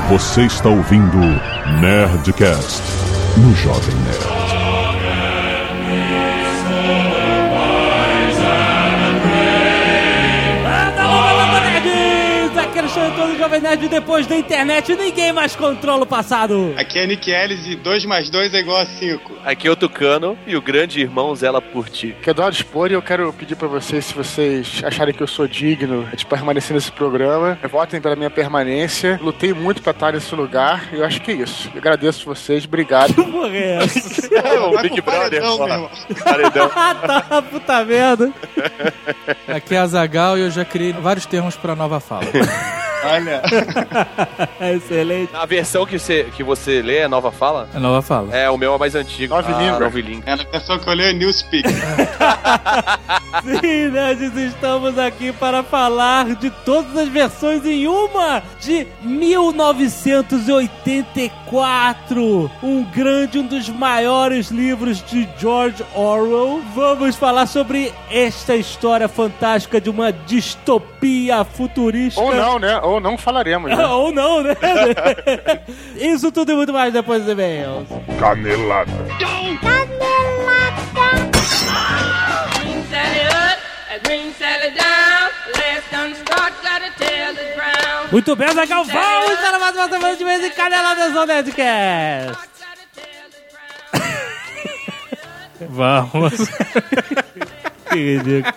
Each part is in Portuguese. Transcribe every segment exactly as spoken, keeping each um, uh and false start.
Você está ouvindo Nerdcast no Jovem Nerd. Todo Jovem Nerd, depois da internet, ninguém mais controla o passado. Aqui é Nick Ellis e dois mais dois é igual a cinco. Aqui é o Tucano e o grande irmão zela por ti. Aqui é Eduardo Spor e eu quero pedir pra vocês, se vocês acharem que eu sou digno de permanecer nesse programa, votem pela minha permanência. Lutei muito pra estar nesse lugar e eu acho que é isso. Eu agradeço vocês, obrigado. Que porra é essa? É o Big Brother, paredão. Tá, puta merda. Aqui é a Azaghal e eu já criei vários termos pra nova fala. Olha. Excelente. A versão que você, que você lê é nova fala? É nova fala. É, o meu é mais antigo. Nove ah, língua. Nove língua. É a versão que eu leio é Newspeak. Sim, nerds, estamos aqui para falar de todas as versões em uma de mil novecentos e oitenta e quatro. Um grande, um dos maiores livros de George Orwell. Vamos falar sobre esta história fantástica de uma distopia futurística. Ou não, né? Ou não falaremos, né? Ou não, né? Isso tudo e muito mais depois dos e-mails. Canelada. Muito bem, Azaghal, vamos estar mais uma semana de vez em Caneladas no Nerdcast. Vamos. Que ridículo.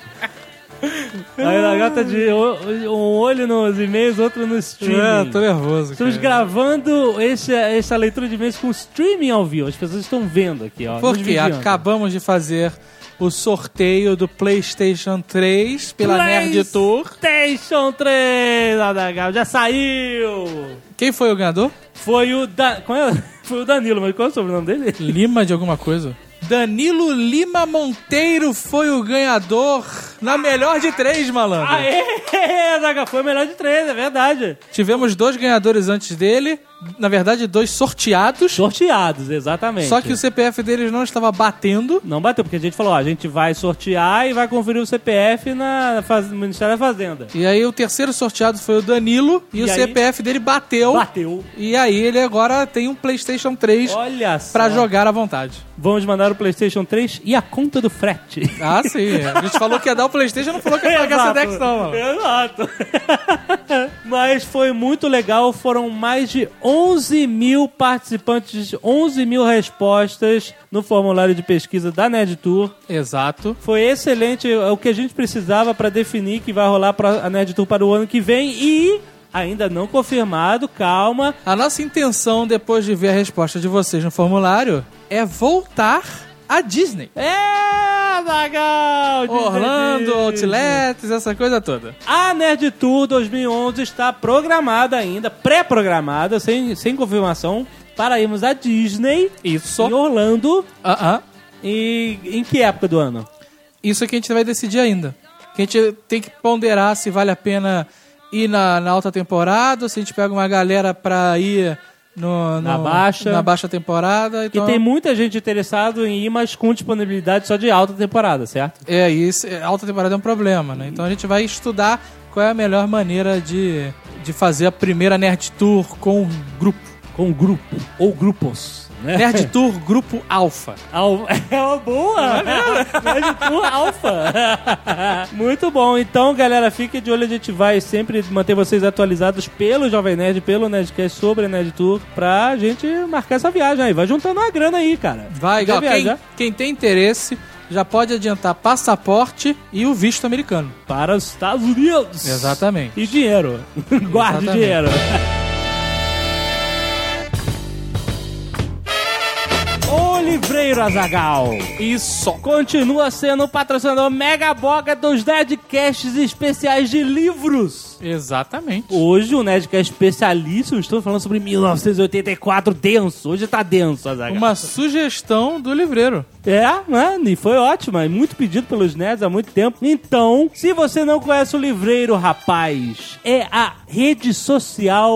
Aí a gata de um olho nos e-mails, outro no streaming. É, tô nervoso. Estamos cara. gravando esse, essa leitura de e-mails com streaming ao vivo. As pessoas estão vendo aqui, ó. Porque acabamos de fazer o sorteio do PlayStation três pela Nerd Tour. PlayStation três, Azaghal, já saiu. Quem foi o ganhador? Foi o da... Qual é? Foi o Danilo, mas qual é o sobrenome dele? Lima de alguma coisa. Danilo Lima Monteiro foi o ganhador na melhor de três, malandro. Aê, Azaghal, foi o melhor de três, é verdade. Tivemos dois ganhadores antes dele. Na verdade, dois sorteados. Sorteados, exatamente. Só que o C P F deles não estava batendo. Não bateu, porque a gente falou, ó, a gente vai sortear e vai conferir o C P F na faz... no Ministério da Fazenda. E aí o terceiro sorteado foi o Danilo e, E o aí? C P F dele bateu. Bateu. E aí ele agora tem um PlayStation três Olha só. pra jogar à vontade. Vamos mandar o PlayStation três e a conta do frete. Ah, sim. A gente falou que ia dar o PlayStation, não falou que ia pagar essa Dex, não, mano. Exato. Mas foi muito legal, foram mais de onze mil participantes, onze mil respostas no formulário de pesquisa da Nerd Tour. Exato. Foi excelente, é o que a gente precisava para definir que vai rolar pra a Nerd Tour para o ano que vem e... ainda não confirmado, calma. A nossa intenção, depois de ver a resposta de vocês no formulário, é voltar à Disney. É, Azaghal! Orlando, Outlets, essa coisa toda. A Nerd Tour dois mil e onze está programada ainda, pré-programada, sem, sem confirmação, para irmos à Disney. Isso. Em Orlando. Uh-uh. E em que época do ano? Isso é que a gente vai decidir ainda. Que a gente tem que ponderar se vale a pena ir na, na alta temporada, ou se a gente pega uma galera pra ir no, no, na, baixa. na baixa temporada. Então... E tem muita gente interessada em ir, mas com disponibilidade só de alta temporada, certo? É, isso, alta temporada é um problema, né? Então a gente vai estudar qual é a melhor maneira de, de fazer a primeira Nerd Tour com grupo. Com grupo. Ou grupos. Né? Nerd Tour Grupo Alpha. Al... É uma boa! Nerd Tour Alpha. Muito bom. Então, galera, fique de olho. A gente vai sempre manter vocês atualizados pelo Jovem Nerd, pelo Nerdcast sobre a Nerd Tour, pra gente marcar essa viagem aí. Vai juntando uma grana aí, cara. Vai, gal. Quem, quem tem interesse já pode adiantar passaporte e o visto americano. Para os Estados Unidos. Exatamente. E dinheiro. Guarde Exatamente. dinheiro. O Livreiro, Azaghal. Isso. Continua sendo o patrocinador mega boga dos Nerdcasts especiais de livros. Exatamente. Hoje o Nerdcast especialíssimo, estou falando sobre mil novecentos e oitenta e quatro denso. Hoje tá denso, Azaghal. Uma sugestão do livreiro. É, né? E foi ótima. E muito pedido pelos nerds há muito tempo. Então, se você não conhece o Livreiro, rapaz, é a rede social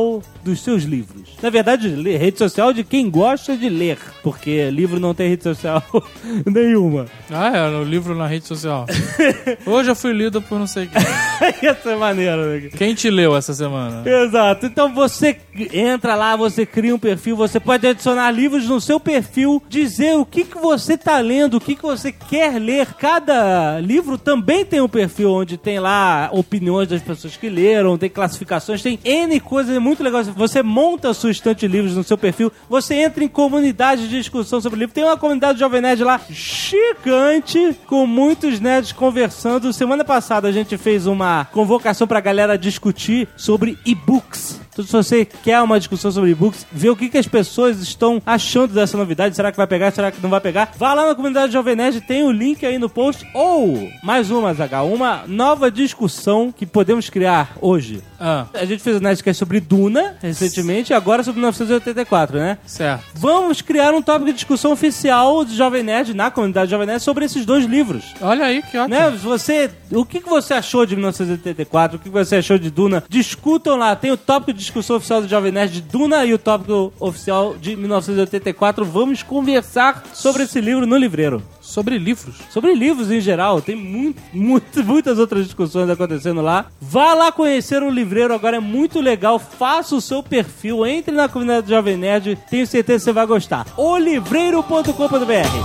dos seus livros. Na verdade, rede social de quem gosta de ler, porque livro não tem rede social nenhuma. Ah, é, o livro na rede social. Hoje eu fui lido por não sei quem. Ia ser maneiro, né? Quem te leu essa semana? Exato. Então você entra lá, você cria um perfil, você pode adicionar livros no seu perfil, dizer o que, que você tá lendo, o que, que você quer ler. Cada livro também tem um perfil onde tem lá opiniões das pessoas que leram, tem classificações, tem N coisas muito legais. Você monta a sua estante de livros no seu perfil, você entra em comunidade de discussão sobre livro. Tem uma comunidade do Jovem Nerd lá gigante, com muitos nerds conversando. Semana passada a gente fez uma convocação pra galera discutir sobre e-books. Então, se você quer uma discussão sobre e-books, ver o que, que as pessoas estão achando dessa novidade, será que vai pegar, será que não vai pegar, vá lá na comunidade do Jovem Nerd, tem o link aí no post. Ou, mais uma, Azaghal, uma nova discussão que podemos criar hoje. Ah. A gente fez um Nerdcast sobre Duna, recentemente, e agora sobre mil novecentos e oitenta e quatro, né? Certo. Vamos criar um tópico de discussão oficial do Jovem Nerd, na comunidade do Jovem Nerd, sobre esses dois livros. Olha aí, que ótimo. Né? Você, o que, que você achou de mil novecentos e oitenta e quatro? O que, que você achou de Duna? Discutam lá. Tem o tópico de discussão oficial do Jovem Nerd de Duna e o tópico oficial de mil novecentos e oitenta e quatro. Vamos conversar sobre esse livro no livreiro. Sobre livros. Sobre livros em geral. Tem muito, muito, muitas outras discussões acontecendo lá. Vá lá conhecer o livreiro. Agora é muito legal. Faça o seu perfil. Entre na comunidade do Jovem Nerd. Tenho certeza que você vai gostar. o livreiro ponto com ponto b r.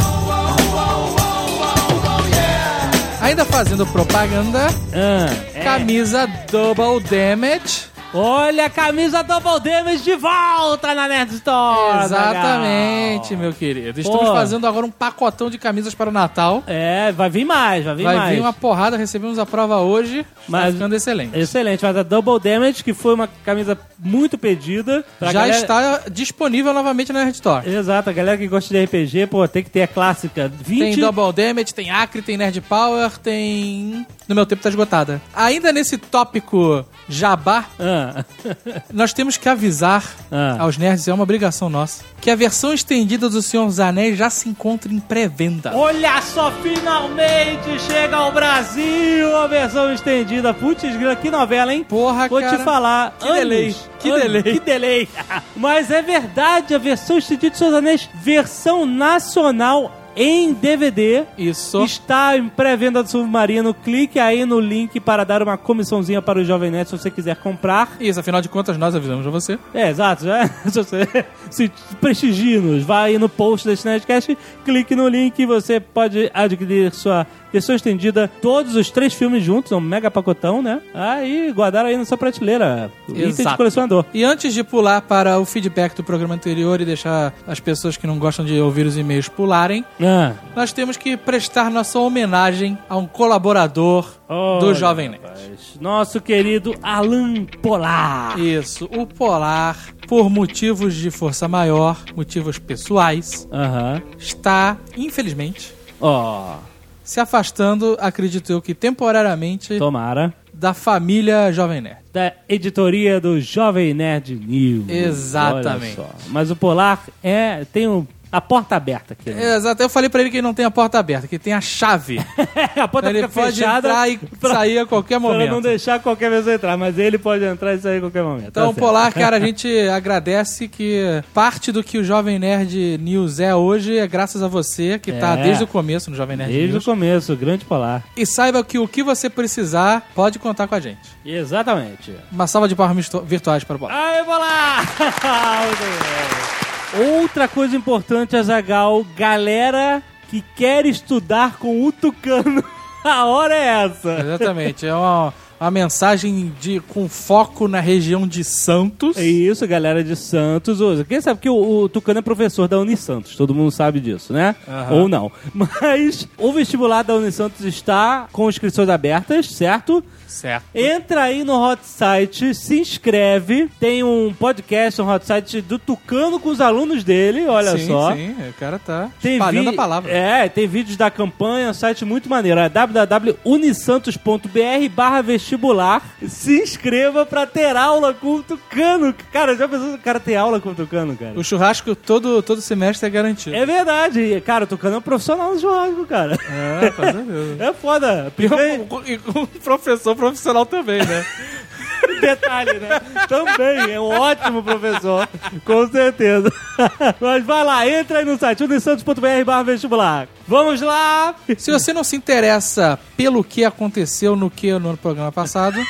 Ainda fazendo propaganda, Ah, é. camisa Double Damage. Olha a camisa Double Damage de volta na Nerd Store. Exatamente, legal. meu querido. Estamos Pô. fazendo agora um pacotão de camisas para o Natal. É, vai vir mais, vai vir Vai mais. vir uma porrada, recebemos a prova hoje. Mas tá ficando excelente. Excelente, mas a Double Damage, que foi uma camisa muito pedida. pra Já galera- está disponível novamente na Nerd Store. Exato, a galera que gosta de R P G, pô, tem que ter a clássica. vinte... Tem Double Damage, tem Acre, tem Nerd Power, tem... No meu tempo tá esgotada. Ainda nesse tópico jabá, Ah. nós temos que avisar Ah. aos nerds, é uma obrigação nossa, que a versão estendida do Senhor dos Anéis já se encontra em pré-venda. Olha só, finalmente chega ao Brasil a versão estendida. Putz, grila, que novela, hein? Porra, Vou cara. te falar. Que delay, que delay. Que delay. Mas é verdade, a versão estendida de Senhor dos Anéis, versão nacional em D V D. Isso. Está em pré-venda do Submarino. Clique aí no link para dar uma comissãozinha para o Jovem Nerd se você quiser comprar. Isso, afinal de contas, nós avisamos a você. É, exato. Já, se você se prestigie-nos, vai aí no post desse Nerdcast, clique no link e você pode adquirir sua versão estendida, todos os três filmes juntos, é um mega pacotão, né? Aí, guardaram aí na sua prateleira. Item de Exato. colecionador. E antes de pular para o feedback do programa anterior e deixar as pessoas que não gostam de ouvir os e-mails pularem, Ah. nós temos que prestar nossa homenagem a um colaborador do Olha, Jovem Nerd. rapaz, nosso querido Alan Polar. Isso, o Polar, por motivos de força maior, motivos pessoais, Aham. está, infelizmente, Ó, se afastando, acredito eu que temporariamente, tomara. da família Jovem Nerd. Da editoria do Jovem Nerd News. Exatamente. Olha só. Mas o Polar é, tem um, a porta aberta aqui. Né? Exato, eu falei pra ele que ele não tem a porta aberta, que tem a chave. a porta Ele fica pode fechada entrar e pra- sair a qualquer Pra não momento. deixar qualquer pessoa entrar, mas ele pode entrar e sair a qualquer momento. Então, Tá certo. Polar, cara, a gente agradece que parte do que o Jovem Nerd News é hoje é graças a você, que tá É. desde o começo no Jovem Nerd Desde News. o começo, o grande Polar. E saiba que o que você precisar, pode contar com a gente. Exatamente. Uma salva de palmas virtu- virtuais para o Polar. Aê, Polar! Muito bem. Outra coisa importante, Azaghal, galera que quer estudar com o Tucano, a hora é essa. Exatamente, é uma, uma mensagem de, com foco na região de Santos. É isso, galera de Santos. Ô, quem sabe que o, o Tucano é professor da Unisantos, todo mundo sabe disso, né? Aham. Ou não. Mas o vestibular da Unisantos está com inscrições abertas, certo? Certo. Entra aí no hot site, se inscreve. Tem um podcast, um hot site do Tucano com os alunos dele, olha sim, só. Sim, o cara tá Tem espalhando vi- a palavra. É, tem vídeos da campanha, um site muito maneiro. É w w w ponto unisantos ponto b r barra vestibular. Se inscreva pra ter aula com o Tucano. Cara, já pensou se o cara ter aula com o Tucano, cara? O churrasco todo, todo semestre é garantido. É verdade. Cara, o Tucano é um profissional no churrasco, cara. É, com certeza. É foda. E Picanha- um, e um professor profissional também, né? Detalhe, né? Também é um ótimo professor, com certeza. Mas vai lá, entra aí no site unisantos ponto b r barra vestibular. Vamos lá! Se você não se interessa pelo que aconteceu no que no programa passado,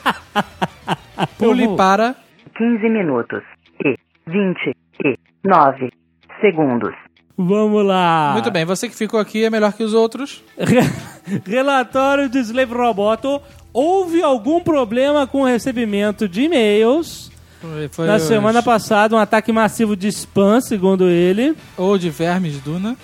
pule para quinze minutos e vinte e nove segundos. Vamos lá! Muito bem, você que ficou aqui é melhor que os outros. Relatório de Slave Roboto. Houve algum problema com o recebimento de e-mails? Foi, foi Na os... semana passada, um ataque massivo de spam, segundo ele. Ou de vermes, Duna.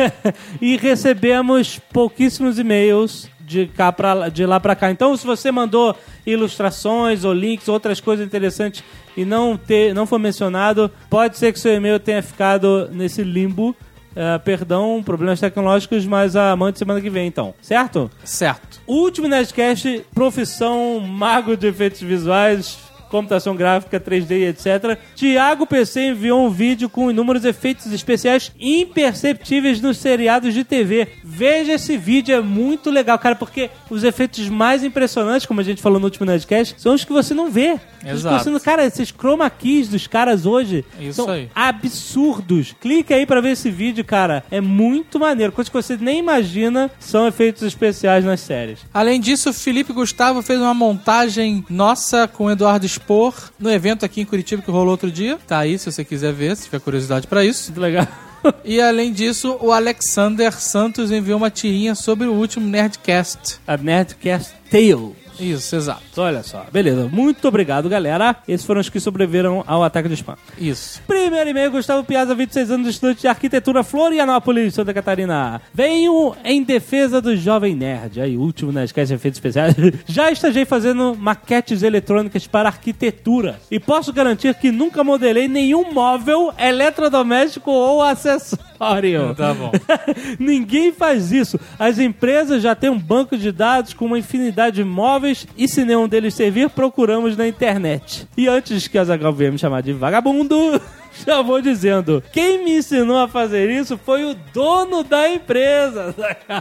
E recebemos pouquíssimos e-mails de, cá pra, de lá pra cá. Então, se você mandou ilustrações ou links, outras coisas interessantes e não, ter, não foi mencionado, pode ser que seu e-mail tenha ficado nesse limbo. Uh, perdão, problemas tecnológicos, mas a mãe de semana que vem, então. Certo? Certo. Último Nerdcast, profissão mago de efeitos visuais, computação gráfica, três D, etcétera. Tiago P C enviou um vídeo com inúmeros efeitos especiais imperceptíveis nos seriados de T V. Veja esse vídeo, é muito legal, cara, porque os efeitos mais impressionantes, como a gente falou no último Nerdcast, são os que você não vê. Exato. Você não, cara, esses chroma keys dos caras hoje Isso são aí. absurdos. Clique aí pra ver esse vídeo, cara. É muito maneiro. Coisa que você nem imagina são efeitos especiais nas séries. Além disso, o Felipe Gustavo fez uma montagem nossa com o Eduardo Spor no evento aqui em Curitiba que rolou outro dia. Tá aí se você quiser ver, se tiver curiosidade pra isso. Muito legal. E além disso, o Alexander Santos enviou uma tirinha sobre o último Nerdcast. A Nerdcast Tale. Isso, exato. Olha só. Beleza. Muito obrigado, galera. Esses foram os que sobreviveram ao ataque de spam. Isso. Primeiro e-mail, Gustavo Piazza, vinte e seis anos, estudante de arquitetura, Florianópolis, Santa Catarina. Venho em defesa do Jovem Nerd. Aí, último Nerdcast de efeitos especiais. Já estagiei fazendo maquetes eletrônicas para arquitetura. E posso garantir que nunca modelei nenhum móvel, eletrodoméstico ou acessório. Tá bom. Ninguém faz isso. As empresas já têm um banco de dados com uma infinidade de móveis e se nenhum deles servir, procuramos na internet. E antes que a Zagal venha me chamar de vagabundo, já vou dizendo, quem me ensinou a fazer isso foi o dono da empresa.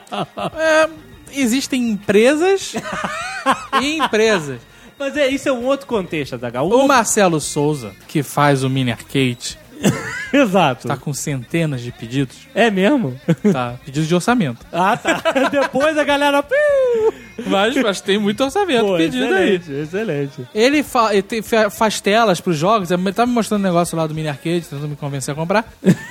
É, existem empresas e empresas. Mas é, isso é um outro contexto, Zagal. O Marcelo Souza, que faz o Mini Arcade, Exato. tá com centenas de pedidos. É mesmo? Tá, pedidos de orçamento. Ah, tá. Depois a galera... Mas, mas tem muito orçamento Pô, pedido excelente, aí. excelente. Ele, fa ele tem, faz telas pros jogos. Ele tá me mostrando um negócio lá do Mini Arcade, tentando me convencer a comprar.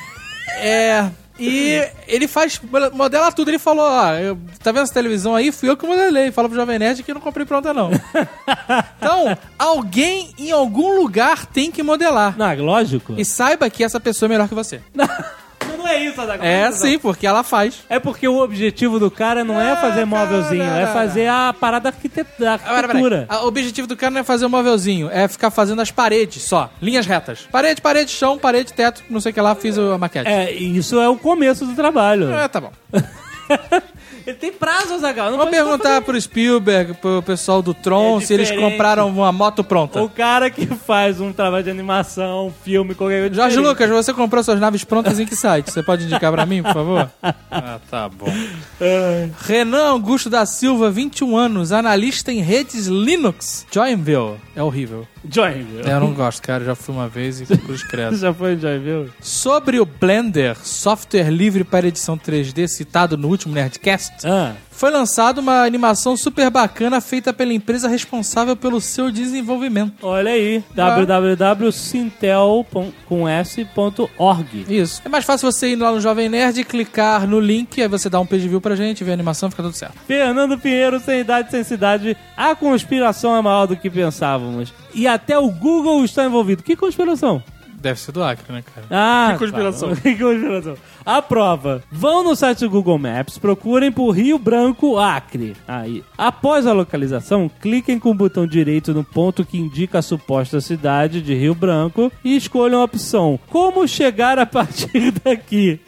É... E ele faz, modela tudo. Ele falou, ó, eu, tá vendo essa televisão aí? Fui eu que modelei. Fala pro Jovem Nerd que eu não comprei pronta, não. Então, alguém em algum lugar tem que modelar. Não, lógico. E saiba que essa pessoa é melhor que você. Não é isso, Adagal. É sim, porque ela faz. É porque o objetivo do cara não é, É, fazer móvelzinho, cara. é fazer a parada arquite- da Ah, pera, pera. arquitetura. O objetivo do cara não é fazer um móvelzinho, é ficar fazendo as paredes só, linhas retas. Parede, parede, chão, parede, teto, não sei o que lá, fiz a maquete. É, isso é o começo do trabalho. É, tá bom. Ele tem prazo, Azaghal. Não Vou pode perguntar fazer- pro Spielberg, pro pessoal do Tron, É se eles diferente. compraram uma moto pronta. O cara que faz um trabalho de animação, filme, qualquer coisa. Jorge diferente. Lucas, você comprou suas naves prontas em que site? Você pode indicar pra mim, por favor? Ah, tá bom. Renan Augusto da Silva, vinte e um anos, analista em redes Linux. Joinville. É horrível. Joinville. É, eu não gosto, cara. Já fui uma vez e cruz credo. Já foi em Joinville? Sobre o Blender, software livre para edição três D citado no último Nerdcast, Ah. foi lançada uma animação super bacana feita pela empresa responsável pelo seu desenvolvimento. Olha aí, Ah. w w w ponto sintel ponto s ponto org. Isso. É mais fácil você ir lá no Jovem Nerd, clicar no link, aí você dá um page view pra gente, ver a animação, fica tudo certo. Fernando Pinheiro, sem idade, sem cidade. A conspiração é maior do que pensávamos. E até o Google está envolvido. Que conspiração? Deve ser do Acre, né, cara? Ah, Que conspiração. tá. Que conspiração. A prova. Vão no site do Google Maps, procurem por Rio Branco, Acre. Aí. Após a localização, cliquem com o botão direito no ponto que indica a suposta cidade de Rio Branco e escolham a opção Como chegar a partir daqui.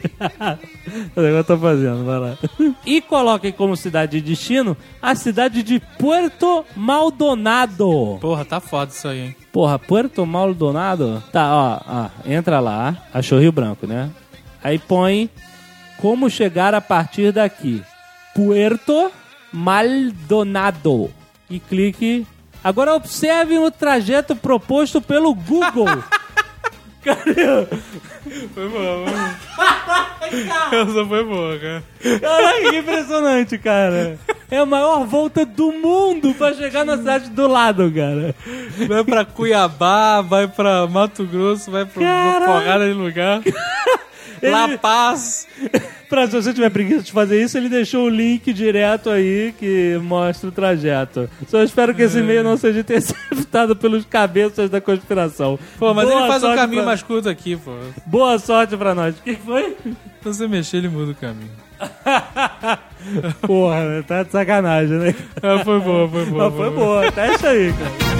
Eu tô fazendo, vai lá. E coloquem como cidade de destino a cidade de Puerto Maldonado. Porra, tá foda isso aí, hein? Porra, Puerto Maldonado? Tá, ó, ó, entra lá, achou Rio Branco, né? Aí põe como chegar a partir daqui. Puerto Maldonado. E clique Agora observem o trajeto proposto pelo Google. Cadê? Foi boa, essa foi boa, cara. Caraca, que impressionante, cara. É a maior volta do mundo pra chegar na cidade do lado, cara. Vai pra Cuiabá, vai pra Mato Grosso, vai pra uma porrada de lugar. Ele... La Paz. Pra se você tiver preguiça de fazer isso, ele deixou o link direto aí que mostra o trajeto. Só espero que esse e-mail não seja interceptado pelos cabeças da conspiração. Pô, mas Boa ele faz um caminho pra... mais curto aqui, pô. Boa sorte pra nós. O que foi? Se você mexer, ele muda o caminho. Porra, tá de sacanagem, né? Ah, foi boa, foi boa. Ah, foi boa, testa aí, cara.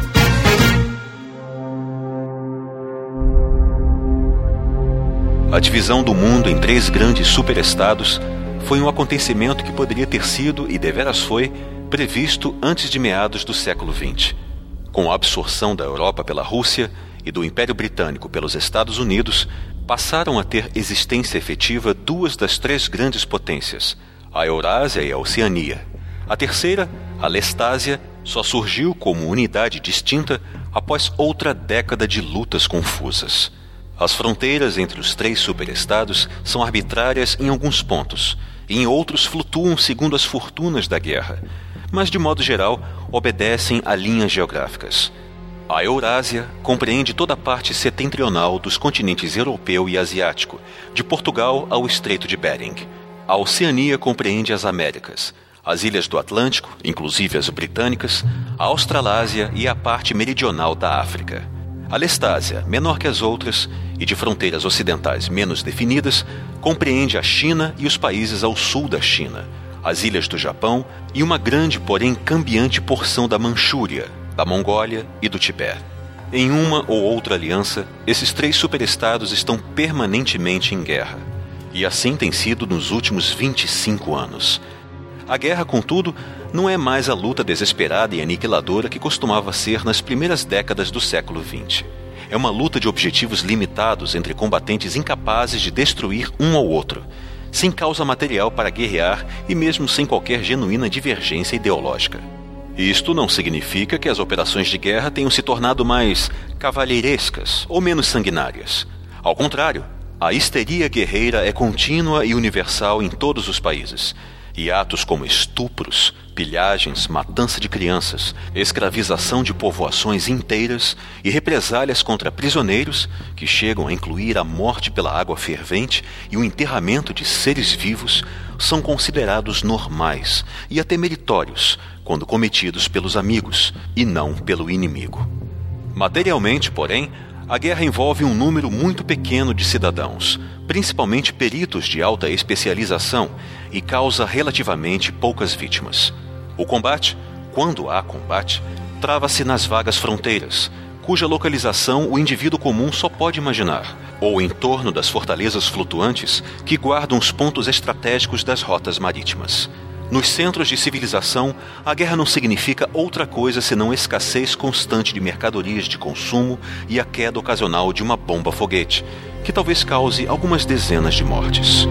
A divisão do mundo em três grandes superestados foi um acontecimento que poderia ter sido, e deveras foi, previsto antes de meados do século vinte. Com a absorção da Europa pela Rússia e do Império Britânico pelos Estados Unidos, passaram a ter existência efetiva duas das três grandes potências, a Eurásia e a Oceania. A terceira, a Lestásia, só surgiu como unidade distinta após outra década de lutas confusas. As fronteiras entre os três superestados são arbitrárias em alguns pontos, e em outros flutuam segundo as fortunas da guerra, mas de modo geral obedecem a linhas geográficas. A Eurásia compreende toda a parte setentrional dos continentes europeu e asiático, de Portugal ao Estreito de Bering. A Oceania compreende as Américas, as ilhas do Atlântico, inclusive as britânicas, a Australásia e a parte meridional da África. A Lestásia, menor que as outras e de fronteiras ocidentais menos definidas, compreende a China e os países ao sul da China, as ilhas do Japão e uma grande, porém cambiante porção da Manchúria, da Mongólia e do Tibete. Em uma ou outra aliança, esses três superestados estão permanentemente em guerra. E assim tem sido nos últimos vinte e cinco anos. A guerra, contudo, não é mais a luta desesperada e aniquiladora que costumava ser nas primeiras décadas do século vinte. É uma luta de objetivos limitados entre combatentes incapazes de destruir um ao outro, sem causa material para guerrear e mesmo sem qualquer genuína divergência ideológica. Isto não significa que as operações de guerra tenham se tornado mais cavalheirescas ou menos sanguinárias. Ao contrário, a histeria guerreira é contínua e universal em todos os países. E atos como estupros, pilhagens, matança de crianças, escravização de povoações inteiras e represálias contra prisioneiros, que chegam a incluir a morte pela água fervente e o enterramento de seres vivos, são considerados normais e até meritórios quando cometidos pelos amigos e não pelo inimigo. Materialmente, porém, a guerra envolve um número muito pequeno de cidadãos, principalmente peritos de alta especialização, e causa relativamente poucas vítimas. O combate, quando há combate, trava-se nas vagas fronteiras, cuja localização o indivíduo comum só pode imaginar, ou em torno das fortalezas flutuantes que guardam os pontos estratégicos das rotas marítimas. Nos centros de civilização, a guerra não significa outra coisa senão escassez constante de mercadorias de consumo e a queda ocasional de uma bomba-foguete, que talvez cause algumas dezenas de mortes.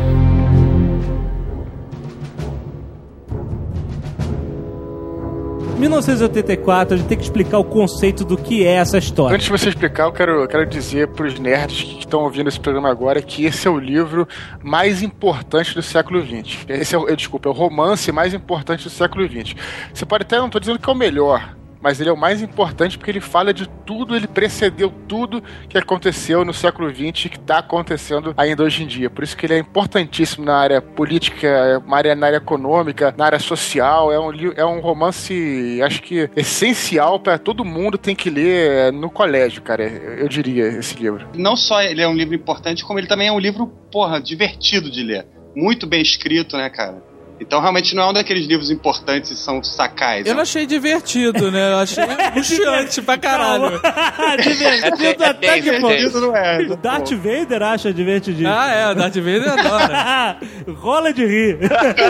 mil novecentos e oitenta e quatro, a gente tem que explicar o conceito do que é essa história. Antes de você explicar, eu quero, eu quero dizer para os nerds que estão ouvindo esse programa agora que esse é o livro mais importante do século vinte. Esse é, o, desculpa, é o romance mais importante do século vinte. Você pode até, não estou dizendo que é o melhor, mas ele é o mais importante porque ele fala de tudo, ele precedeu tudo que aconteceu no século vinte e que está acontecendo ainda hoje em dia. Por isso que ele é importantíssimo na área política, na área, na área econômica, na área social. É um, é um romance, acho que, essencial para todo mundo, tem que ler no colégio, cara, eu diria, esse livro. Não só ele é um livro importante, como ele também é um livro, porra, divertido de ler. Muito bem escrito, né, cara? Então, realmente, não é um daqueles livros importantes e são sacais. Eu não achei divertido, né? Eu achei angustiante pra caralho. Divertido até que pouco. Não é. O Darth Vader acha divertidinho. Ah, é. O Darth Vader adora. Rola de rir.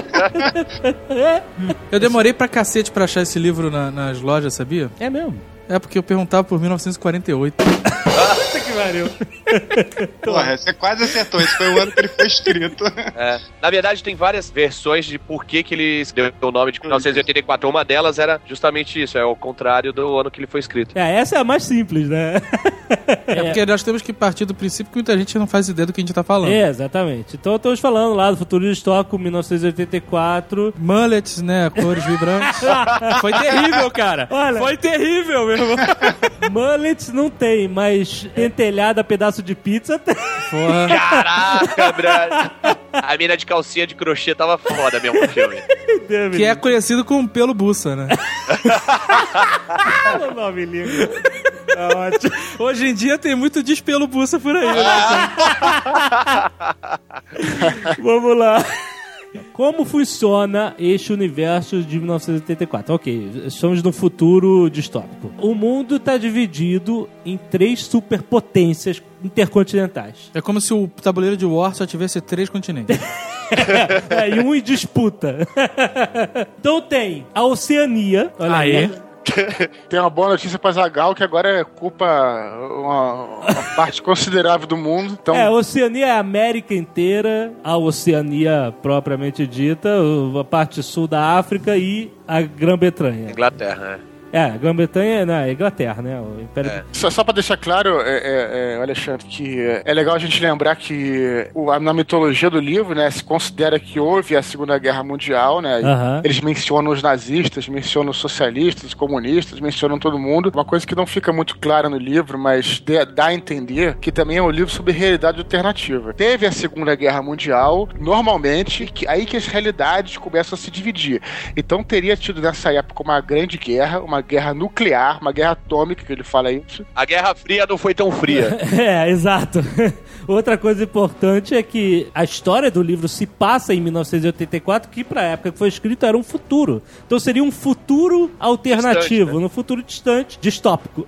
Eu demorei pra cacete pra achar esse livro na, nas lojas, sabia? É mesmo? É porque eu perguntava por mil novecentos e quarenta e oito. Puta que pariu. Porra, você quase acertou. Esse foi o ano que ele foi escrito. É, na verdade, tem várias versões de por que, que ele deu o nome de mil novecentos e oitenta e quatro. Uma delas era justamente isso, é o contrário do ano que ele foi escrito. É, essa é a mais simples, né? É porque nós temos que partir do princípio que muita gente não faz ideia do que a gente tá falando. É, exatamente. Então estamos falando lá do Futuro Distópico, mil novecentos e oitenta e quatro. Mullets, né? Cores vibrantes. Foi terrível, cara. Olha, foi terrível, meu irmão. Mullets não tem, mas pentelhada, pedaço de pizza tem. Porra. Caraca, brother. A mina de calcinha de crochê tava foda mesmo no filme. Que é conhecido como pelo buça, né? O nome lindo. Tá ótimo. Hoje em dia tem muito despelo buça por aí, né? Vamos lá. Como funciona este universo de mil novecentos e oitenta e quatro? Ok, estamos no futuro distópico. O mundo está dividido em três superpotências intercontinentais. É como se o tabuleiro de War só tivesse três continentes. É, e um em disputa. Então tem a Oceania. Olha aí. aí. Tem uma boa notícia pra Zagal, que agora ocupa uma, uma parte considerável do mundo. Então... É, a Oceania é a América inteira, a Oceania propriamente dita, a parte sul da África e a Grã-Bretanha. Inglaterra, né? É, a Grã-Bretanha não, é Inglaterra, né? O Império... É. Só, só pra deixar claro, é, é, é, Alexandre, que é legal a gente lembrar que o, a, na mitologia do livro, né, se considera que houve a Segunda Guerra Mundial, né? Uhum. Eles mencionam os nazistas, mencionam os socialistas, os comunistas, mencionam todo mundo. Uma coisa que não fica muito clara no livro, mas de, dá a entender que também é um livro sobre realidade alternativa. Teve a Segunda Guerra Mundial, normalmente, que, aí que as realidades começam a se dividir. Então teria tido nessa época uma grande guerra, uma guerra nuclear, uma guerra atômica, que ele fala isso. A Guerra Fria não foi tão fria. É, exato. Outra coisa importante é que a história do livro se passa em mil novecentos e oitenta e quatro, que pra época que foi escrito era um futuro. Então seria um futuro alternativo, distante, né? No futuro distante, distópico.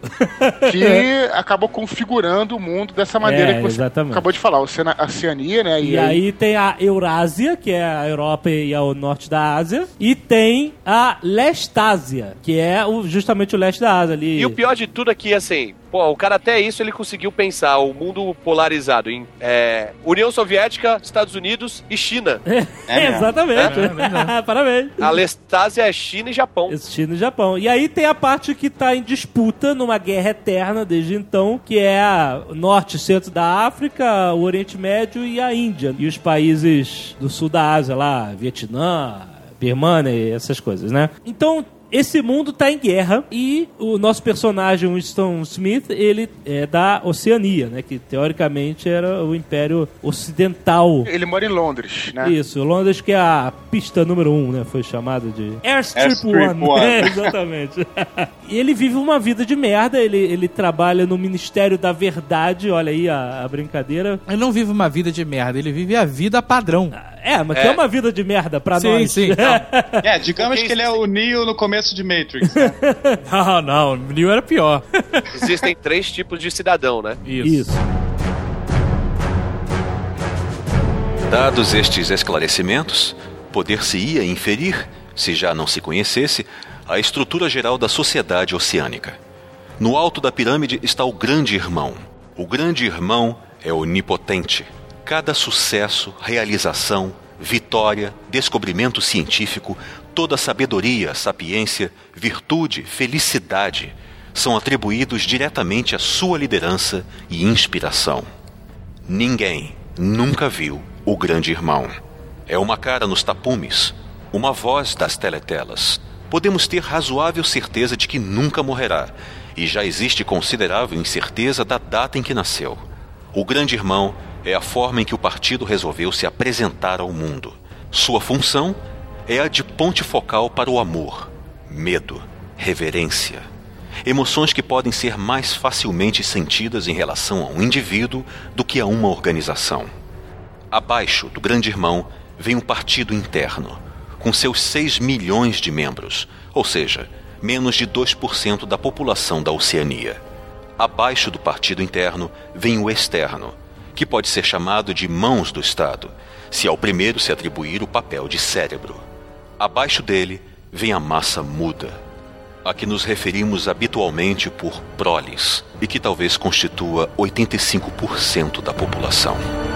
Que acabou configurando o mundo dessa maneira é, que você exatamente. acabou de falar, a Oceania, né? E, e aí... aí tem a Eurásia, que é a Europa e o norte da Ásia, e tem a Lestásia, que é o, justamente o leste da Ásia ali. E o pior de tudo é que, assim, pô, o cara até isso ele conseguiu pensar o mundo polarizado em é, União Soviética, Estados Unidos e China. É, é, exatamente. É, é, Parabéns. A Lestásia é China e Japão. China e Japão. E aí tem a parte que tá em disputa numa guerra eterna desde então, que é a norte e centro da África, o Oriente Médio e a Índia. E os países do sul da Ásia lá, Vietnã, Birmania, essas coisas, né? Então... esse mundo tá em guerra e o nosso personagem, Winston Smith, ele é da Oceania, né? Que teoricamente era o Império Ocidental. Ele mora em Londres, né? Isso, Londres que é a pista número um, né? Foi chamado de Airstrip, Airstrip One. One. É, exatamente. E ele vive uma vida de merda, ele, ele trabalha no Ministério da Verdade, olha aí a, a brincadeira. Ele não vive uma vida de merda, ele vive a vida padrão. É, mas É. que é uma vida de merda pra Sim, nós. sim. É, digamos Porque que ele é o Neo no começo de Matrix. Né? Não, não, o Neo era pior. Existem três tipos de cidadão, né? Isso. Dados estes esclarecimentos, poder-se-ia inferir, se já não se conhecesse, a estrutura geral da sociedade oceânica. No alto da pirâmide está o Grande Irmão. O Grande Irmão é onipotente. Cada sucesso, realização, vitória, descobrimento científico, toda sabedoria, sapiência, virtude, felicidade são atribuídos diretamente à sua liderança e inspiração. Ninguém nunca viu o Grande Irmão. É uma cara nos tapumes, uma voz das teletelas. Podemos ter razoável certeza de que nunca morrerá, e já existe considerável incerteza da data em que nasceu. O Grande Irmão é a forma em que o partido resolveu se apresentar ao mundo. Sua função é a de ponte focal para o amor, medo, reverência. Emoções que podem ser mais facilmente sentidas em relação a um indivíduo do que a uma organização. Abaixo do Grande Irmão vem um partido interno, com seus seis milhões de membros, ou seja, menos de dois por cento da população da Oceania. Abaixo do partido interno vem o externo, que pode ser chamado de mãos do Estado, se ao primeiro se atribuir o papel de cérebro. Abaixo dele vem a massa muda. a que nos referimos habitualmente por proles, e que talvez constitua oitenta e cinco por cento da população.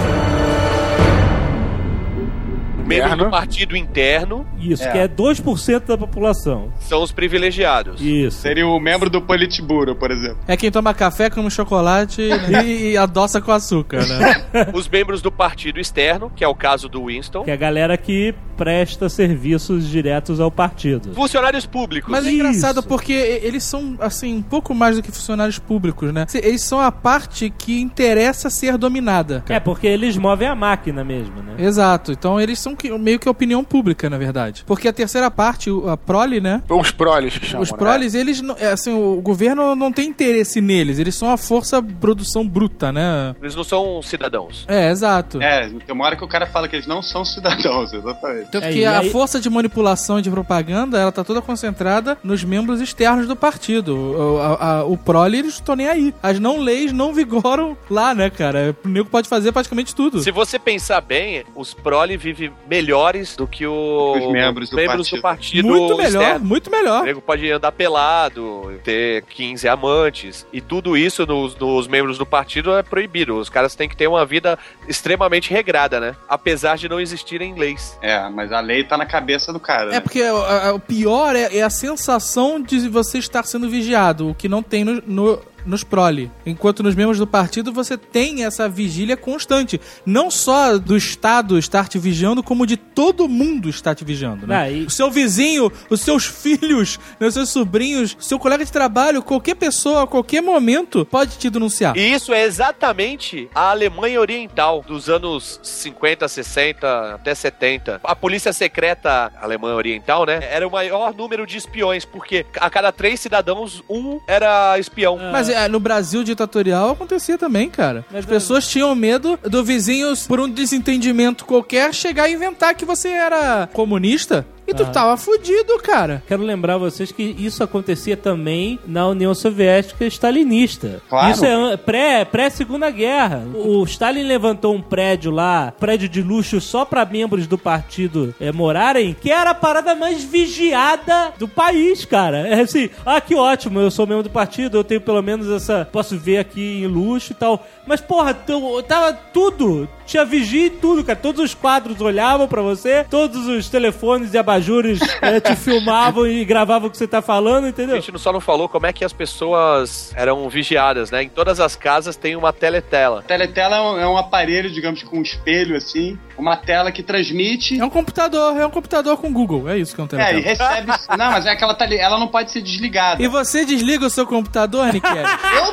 Membro do partido interno. Isso, É. que é dois por cento da população. São os privilegiados. Isso. Seria o membro do Politburo, por exemplo. É quem toma café, come chocolate e, e adoça com açúcar, né? Os membros do partido externo, que é o caso do Winston. Que é a galera que presta serviços diretos ao partido. Funcionários públicos. Mas é Isso. engraçado porque eles são, assim, um pouco mais do que funcionários públicos, né? Eles são a parte que interessa ser dominada. É, porque eles movem a máquina mesmo, né? Exato. Então eles são que- meio que a opinião pública, na verdade. Porque a terceira parte, o- a prole, né? Os proles que chamam, Os né? proles, eles, não- é, assim, o governo não tem interesse neles. Eles são a força produção bruta, né? Eles não são cidadãos. É, exato. É, tem uma hora que o cara fala que eles não são cidadãos, exatamente. Tanto É, que e a aí- força de manipulação e de propaganda, ela tá toda concentrada nos membros externos do partido. O, a- a- o prole, eles estão nem aí. As não-leis não vigoram lá, né, cara? O nego pode fazer praticamente tudo. Se você pensar bem, os prole vivem melhores do que o- Os membros do partido. partido Muito melhor, externo. muito O melhor. nego pode andar pelado, ter quinze amantes, e tudo isso nos, nos membros do partido é proibido. Os caras têm que ter uma vida extremamente regrada, né? Apesar de não existirem leis. É, mas a lei tá na cabeça do cara, É né? porque o, a- o pior é, é a sensação de você estar sendo vigiado, o que não tem no, no- nos prole. Enquanto nos membros do partido você tem essa vigília constante. Não só do Estado estar te vigiando, como de todo mundo estar te vigiando, né? Ah, e- O seu vizinho, os seus filhos, os seus sobrinhos, seu colega de trabalho, qualquer pessoa, a qualquer momento, pode te denunciar. E isso é exatamente a Alemanha Oriental dos anos cinquenta, sessenta, até setenta. A polícia secreta alemã oriental, né, era o maior número de espiões, porque a cada três cidadãos, um era espião. Mas é, no Brasil ditatorial acontecia também, cara. Mas As pessoas tinham medo do vizinho, por um desentendimento qualquer, chegar e inventar que você era comunista. E tu Ah. tava fudido, cara. Quero lembrar vocês que isso acontecia também na União Soviética stalinista. Claro. Isso é an- pré, pré-segunda guerra. O Stalin levantou um prédio lá, prédio de luxo só pra membros do partido eh, morarem, que era a parada mais vigiada do país, cara. É assim, ah, que ótimo, eu sou membro do partido, eu tenho pelo menos essa... Posso ver aqui em luxo e tal. Mas, porra, tu- tava tudo... Tinha vigia e tudo, cara. Todos os quadros olhavam pra você, todos os telefones e abajures eh, te filmavam e gravavam o que você tá falando, A entendeu? gente não- só não falou como é que as pessoas eram vigiadas, né? Em todas as casas tem uma teletela. Teletela é um, é um aparelho, digamos, com um espelho, assim, uma tela que transmite... É um computador, é um computador com Google. É isso que é um É, e teletela. recebe... Não, mas é que ela, tá ali, ela não pode ser desligada. E você desliga o seu computador, Niquel? Eu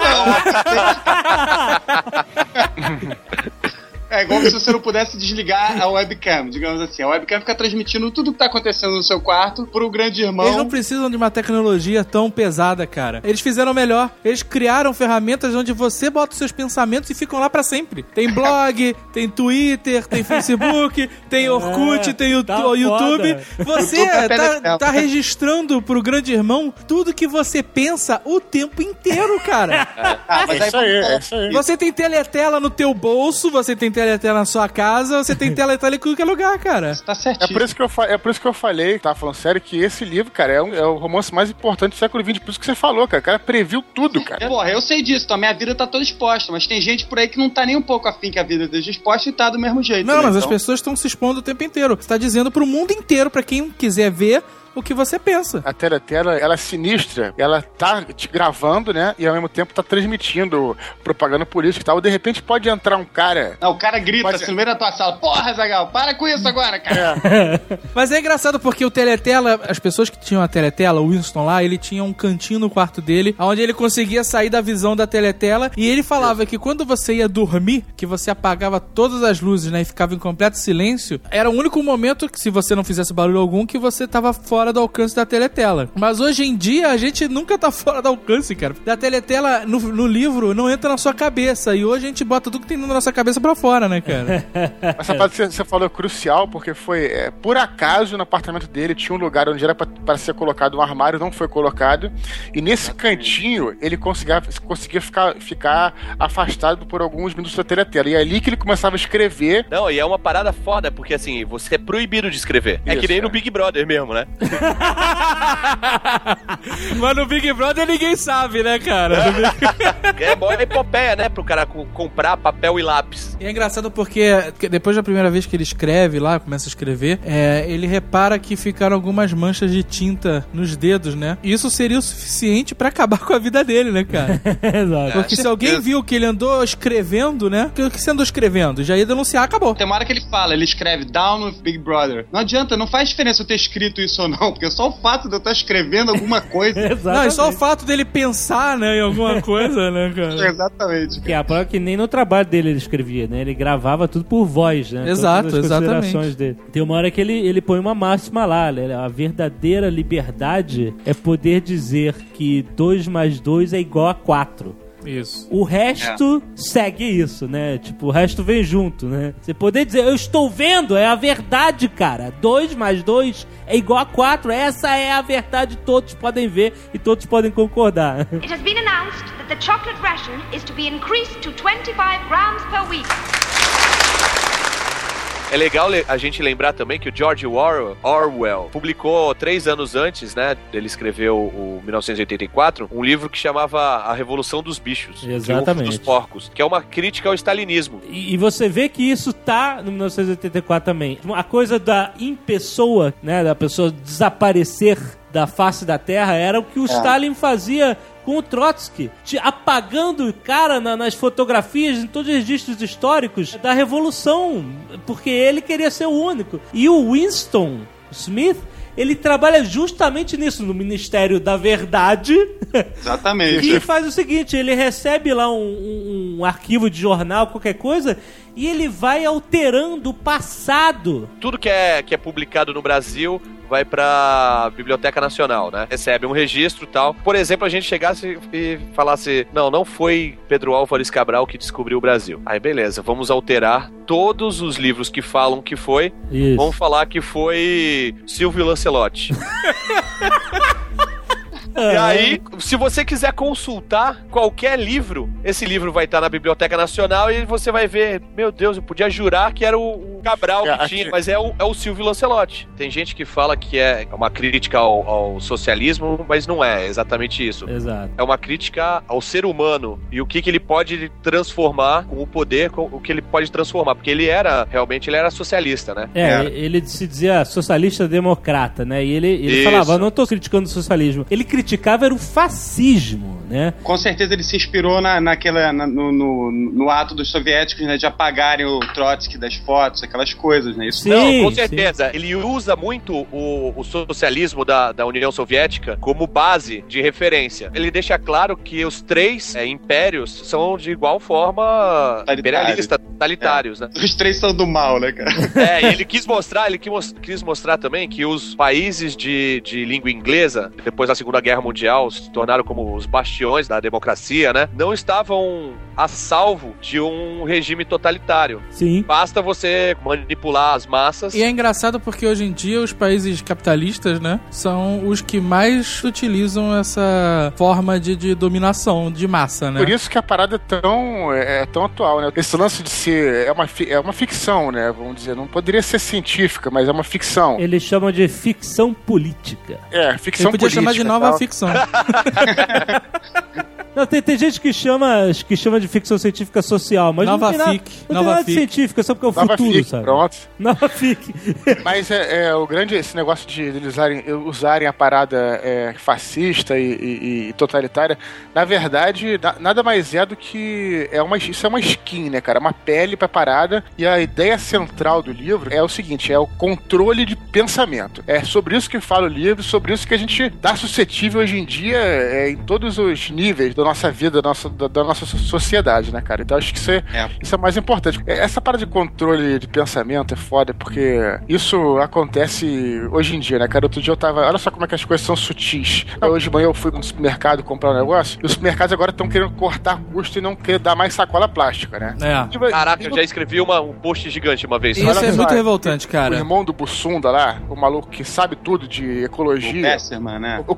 não! É igual se você não pudesse desligar a webcam, digamos assim. A webcam fica transmitindo tudo que tá acontecendo no seu quarto pro grande irmão. Eles não precisam de uma tecnologia tão pesada, cara. Eles fizeram melhor. Eles criaram ferramentas onde você bota os seus pensamentos e ficam lá pra sempre. Tem blog, tem Twitter, tem Facebook, tem Orkut, É, tem o tá o YouTube. foda. Você YouTube é tá, teletela. tá registrando pro grande irmão tudo que você pensa o tempo inteiro, cara. Ah, mas É isso aí, vamos falar- é isso aí. Você tem teletela no teu bolso, você tem teletela na sua casa, você tem teletela em qualquer lugar, cara. Tá É certinho. por, isso que eu fa- é por isso que eu falei, tá falando sério, que esse livro, cara, é, um- é o romance mais importante do século vinte. Por isso que você falou, cara. O cara previu tudo, cara. Porra, eu sei disso, então a minha vida tá toda exposta, mas tem gente por aí que não tá nem um pouco afim que a vida esteja exposta e tá do mesmo jeito. Não, né? mas as Então, pessoas estão se expondo o tempo inteiro. Você tá dizendo pro mundo inteiro, pra quem quiser ver o que você pensa. A teletela, ela é sinistra, ela tá te gravando, né? E ao mesmo tempo tá transmitindo propaganda política e tal. De repente pode entrar um cara. Não, o cara grita Mas- assim no meio da tua sala: Porra, Zagal, para com isso agora, cara. Mas é engraçado porque o teletela, as pessoas que tinham a teletela, o Winston lá, ele tinha um cantinho no quarto dele, onde ele conseguia sair da visão da teletela, e ele falava que quando você ia dormir, que você apagava todas as luzes, né, e ficava em completo silêncio, era o único momento que, se você não fizesse barulho algum, que você tava fora do alcance da teletela. Mas hoje em dia, a gente nunca tá fora do alcance, cara. Da teletela, no, no livro, não entra na sua cabeça, e hoje a gente bota tudo que tem na nossa cabeça pra fora, né, cara? Essa parte que você falou é crucial, porque foi, é, por acaso, no apartamento dele tinha um lugar onde era pra, pra ser colocado um armário, não foi colocado, e nesse cantinho ele conseguia, conseguia ficar, ficar afastado por alguns minutos da teletela. E é ali que ele começava a escrever. Não, e é uma parada foda, porque assim, você é proibido de escrever. é Isso, que nem é. no Big Brother mesmo, né? Mas no Big Brother ninguém sabe, né, cara? No Big... É boa epopeia, né, pro cara co- comprar papel e lápis. E é engraçado porque depois da primeira vez que ele escreve lá, começa a escrever, é, ele repara que ficaram algumas manchas de tinta nos dedos, né? E isso seria o suficiente pra acabar com a vida dele, né, cara? Exato. Porque se alguém viu que ele andou escrevendo, né? O que você andou escrevendo? Já ia denunciar, acabou. Tem uma hora que ele fala, ele escreve Down with Big Brother. Não adianta, não faz diferença eu ter escrito isso ou não, porque só o fato de eu estar escrevendo alguma coisa... Não, é só o fato dele pensar, né, em alguma coisa, né, cara? Exatamente. Que é a prova que nem no trabalho dele ele escrevia, né? Ele gravava tudo por voz, né? Exato, Todas as considerações exatamente. dele. Tem uma hora que ele, ele põe uma máxima lá, né? A verdadeira liberdade é poder dizer que dois mais dois é igual a quatro. Isso. O resto é. segue isso, né? Tipo, o resto vem junto, né? Você poder dizer, eu estou vendo, é a verdade, cara. dois mais dois é igual a quatro. Essa é a verdade, todos podem ver e todos podem concordar. It has been announced that the chocolate ration is to be increased to twenty-five grams per week. É legal a gente lembrar também que o George Orwell, Orwell publicou três anos antes, né, dele escrever o, o mil novecentos e oitenta e quatro, um livro que chamava A Revolução dos Bichos. Exatamente. Dos Porcos, que é uma crítica ao stalinismo. E, e você vê que isso tá no mil novecentos e oitenta e quatro também. A coisa da impessoa, né, da pessoa desaparecer da face da Terra, era o que o é. Stalin fazia com o Trotsky, apagando o cara na, nas fotografias, em todos os registros históricos da Revolução, porque ele queria ser o único. E o Winston Smith, ele trabalha justamente nisso, no Ministério da Verdade. Exatamente. E faz o seguinte, ele recebe lá um, um, um arquivo de jornal, qualquer coisa, e ele vai alterando o passado. Tudo que é, que é publicado no Brasil vai pra Biblioteca Nacional, né? Recebe um registro e tal. Por exemplo, a gente chegasse e falasse, não, não foi Pedro Álvares Cabral que descobriu o Brasil. Aí, beleza, vamos alterar todos os livros que falam que foi. Isso. Vamos falar que foi Silvio Lancelotti. E aí, se você quiser consultar qualquer livro, esse livro vai estar na Biblioteca Nacional e você vai ver, meu Deus, eu podia jurar que era o Cabral que é, tinha, aqui... mas é o, é o Silvio Lancelotti. Tem gente que fala que é uma crítica ao, ao socialismo, mas não é exatamente isso. Exato. É uma crítica ao ser humano e o que, que ele pode transformar com o poder, com o que ele pode transformar, porque ele era, realmente, ele era socialista, né? É, era. Ele se dizia socialista democrata, né? E ele, ele falava, não estou criticando o socialismo. Ele criticava era o fascismo, né? Com certeza ele se inspirou na, naquela, na, no, no, no ato dos soviéticos, né, de apagarem o Trotsky das fotos, aquelas coisas, né? Isso sim, não, com certeza. Sim. Ele usa muito o, o socialismo da, da União Soviética como base de referência. Ele deixa claro que os três é, impérios são de igual forma imperialistas, totalitários, é. né? Os três são do mal, né, cara? É, e ele quis mostrar, ele quis, quis mostrar também que os países de, de língua inglesa, depois da Segunda Guerra Mundial, se tornaram como os bastiões da democracia, né? Não estavam a salvo de um regime totalitário. Sim. Basta você manipular as massas. E é engraçado porque hoje em dia os países capitalistas, né, são os que mais utilizam essa forma de, de dominação de massa, né? Por isso que a parada é tão, é, é tão atual, né? Esse lance de ser... É uma, é uma ficção, né? Vamos dizer. Não poderia ser científica, mas é uma ficção. Eles chamam de ficção política. É, ficção Ele podia política. chamar de nova ficção. Não, tem, tem gente que chama, que chama de ficção científica social, mas nova não tem nada, fic, não nova tem nada de fic. científica, só porque é o nova futuro, fic, sabe? Pronto. Nova fic. Mas é, é o grande, esse negócio de eles usarem, usarem a parada é, fascista e, e, e totalitária, na verdade, na, nada mais é do que é uma, isso é uma skin, né, cara? Uma pele pra parada, e a ideia central do livro é o seguinte, é o controle de pensamento. É sobre isso que fala o livro, sobre isso que a gente tá suscetível hoje em dia é, em todos os níveis da nossa vida, da nossa, da, da nossa sociedade, né, cara? Então acho que isso é, é. isso é mais importante. Essa parada de controle de pensamento é foda, porque isso acontece hoje em dia, né, cara? Outro dia eu tava... Olha só como é que as coisas são sutis. Hoje de manhã eu fui no supermercado comprar um negócio, e os supermercados agora estão querendo cortar custo e não querer dar mais sacola plástica, né? É. Caraca, eu já escrevi uma, um post gigante uma vez. Isso Olha é só, muito revoltante, cara. O irmão do Bussunda lá, o maluco que sabe tudo de ecologia, o Besserman, né? o cara falou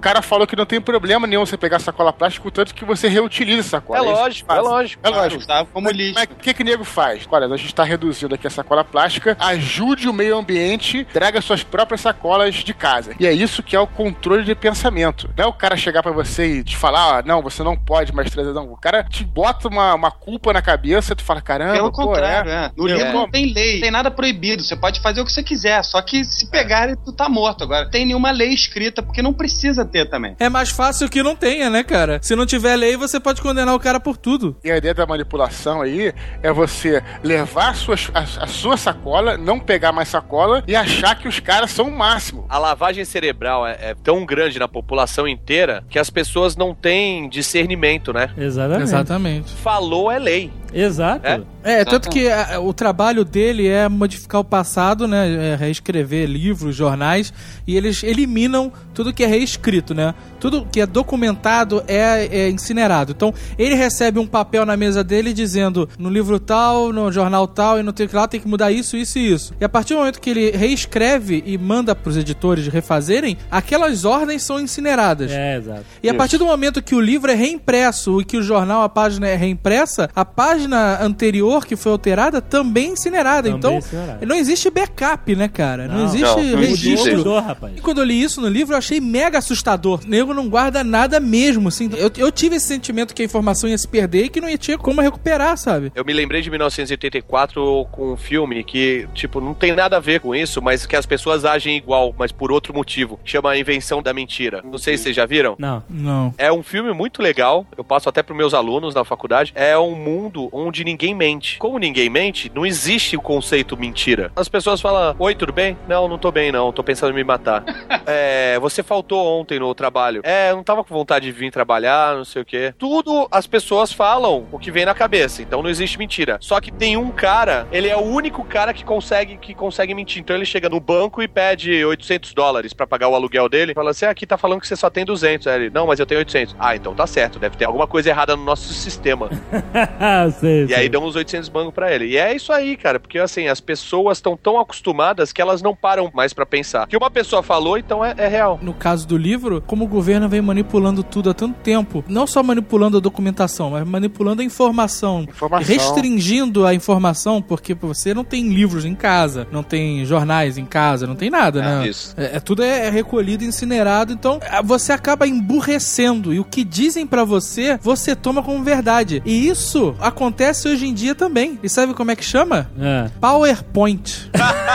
falou que não tem problema nenhum você pegar sacola plástica, tanto que você reutiliza a sacola. É lógico, é lógico. É lógico. Usava como lixo. Mas o que que o nego faz? Olha, a gente está reduzindo aqui a sacola plástica, ajude o meio ambiente, traga suas próprias sacolas de casa. E é isso que é o controle de pensamento. Não é o cara chegar pra você e te falar, ah, não, você não pode mais trazer, não. O cara te bota uma, uma culpa na cabeça, tu fala, caramba, Pelo pô, contrário, é. é. No livro não tem lei, não tem nada proibido, você pode fazer o que você quiser, só que se pegarem, tu tá morto. Agora, não tem nenhuma lei escrita, porque não precisa ter também. É mais fácil que não tenha, né, cara? Se não tiver lei, você pode condenar o cara por tudo. E a ideia da manipulação aí é você levar a sua, a, a sua sacola, não pegar mais sacola e achar que os caras são o máximo. A lavagem cerebral é, é tão grande na população inteira que as pessoas não têm discernimento, né? Exatamente. Exatamente. Falou é lei. Exato. É? É, tanto que a, o trabalho dele é modificar o passado, né? É reescrever livros, jornais, e eles eliminam tudo que é reescrito, né? Tudo que é documentado é, é incinerado. Então, ele recebe um papel na mesa dele dizendo no livro tal, no jornal tal, e no texto lá tem que mudar isso, isso e isso. E a partir do momento que ele reescreve e manda pros editores refazerem, aquelas ordens são incineradas. É, exato. E a partir do momento que o livro é reimpresso e que o jornal, a página é reimpressa, a página anterior que foi alterada também é incinerada. Também então, incinerada. Não existe backup, né, cara? Não, Não, existe não, não registro. Mudou, rapaz. E quando eu li isso no livro, eu achei mega assustador. O nego não guarda nada mesmo, assim. Eu, eu tive esse sentimento que a informação ia se perder e que não ia ter como recuperar, sabe? Eu me lembrei de mil novecentos e oitenta e quatro com um filme que, tipo, não tem nada a ver com isso, mas que as pessoas agem igual, mas por outro motivo. Chama A Invenção da Mentira. Não sei se vocês já viram. Não. Não. É um filme muito legal, eu passo até pros meus alunos na faculdade. É um mundo onde ninguém mente. Como ninguém mente, não existe o conceito mentira. As pessoas falam, oi, tudo bem? Não, não tô bem não, tô pensando em me matar. É, você faltou ontem no trabalho. É, eu não tava com vontade de vir trabalhar, não sei o quê. Tudo as pessoas falam o que vem na cabeça, então não existe mentira. Só que tem um cara, ele é o único cara que consegue, que consegue mentir. Então ele chega no banco e pede oitocentos dólares pra pagar o aluguel dele. Fala assim, ah, aqui tá falando que você só tem duzentos. Aí ele, não, mas eu tenho oitocentos. Ah, então tá certo, deve ter alguma coisa errada no nosso sistema. sei, E sei. aí dão uns oitocentos bangos pra ele. E é isso aí, cara, porque assim, as pessoas estão tão acostumadas que elas não param mais pra pensar. Que uma pessoa falou, então é, é real. No caso do livro, como o governo vem manipulando tudo há tanto tempo, não só manipulando a documentação, mas manipulando a informação, Informação. restringindo a informação, porque você não tem livros em casa, não tem jornais em casa, não tem nada, É, né? isso. É, é- tudo é recolhido, incinerado, então a- você acaba emburrecendo, e o que dizem pra você, você toma como verdade. E isso acontece hoje em dia também. E sabe como é que chama? É. PowerPoint.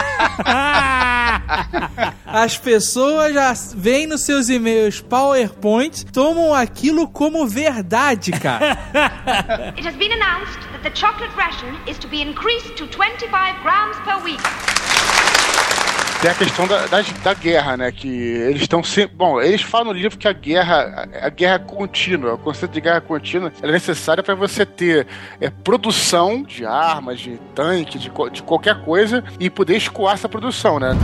As pessoas já veem nos seus e-mails PowerPoint, tomam aquilo como verdade, cara. It has been announced that the chocolate ration is to be increased to twenty-five grams per week. Tem a questão da, da, da guerra, né? Que eles estão sempre... Bom, eles falam no livro que a guerra, a, a guerra contínua, o conceito de guerra contínua, ela é necessária para você ter é, produção de armas, de tanque, de, co- de qualquer coisa e poder escoar essa produção, né?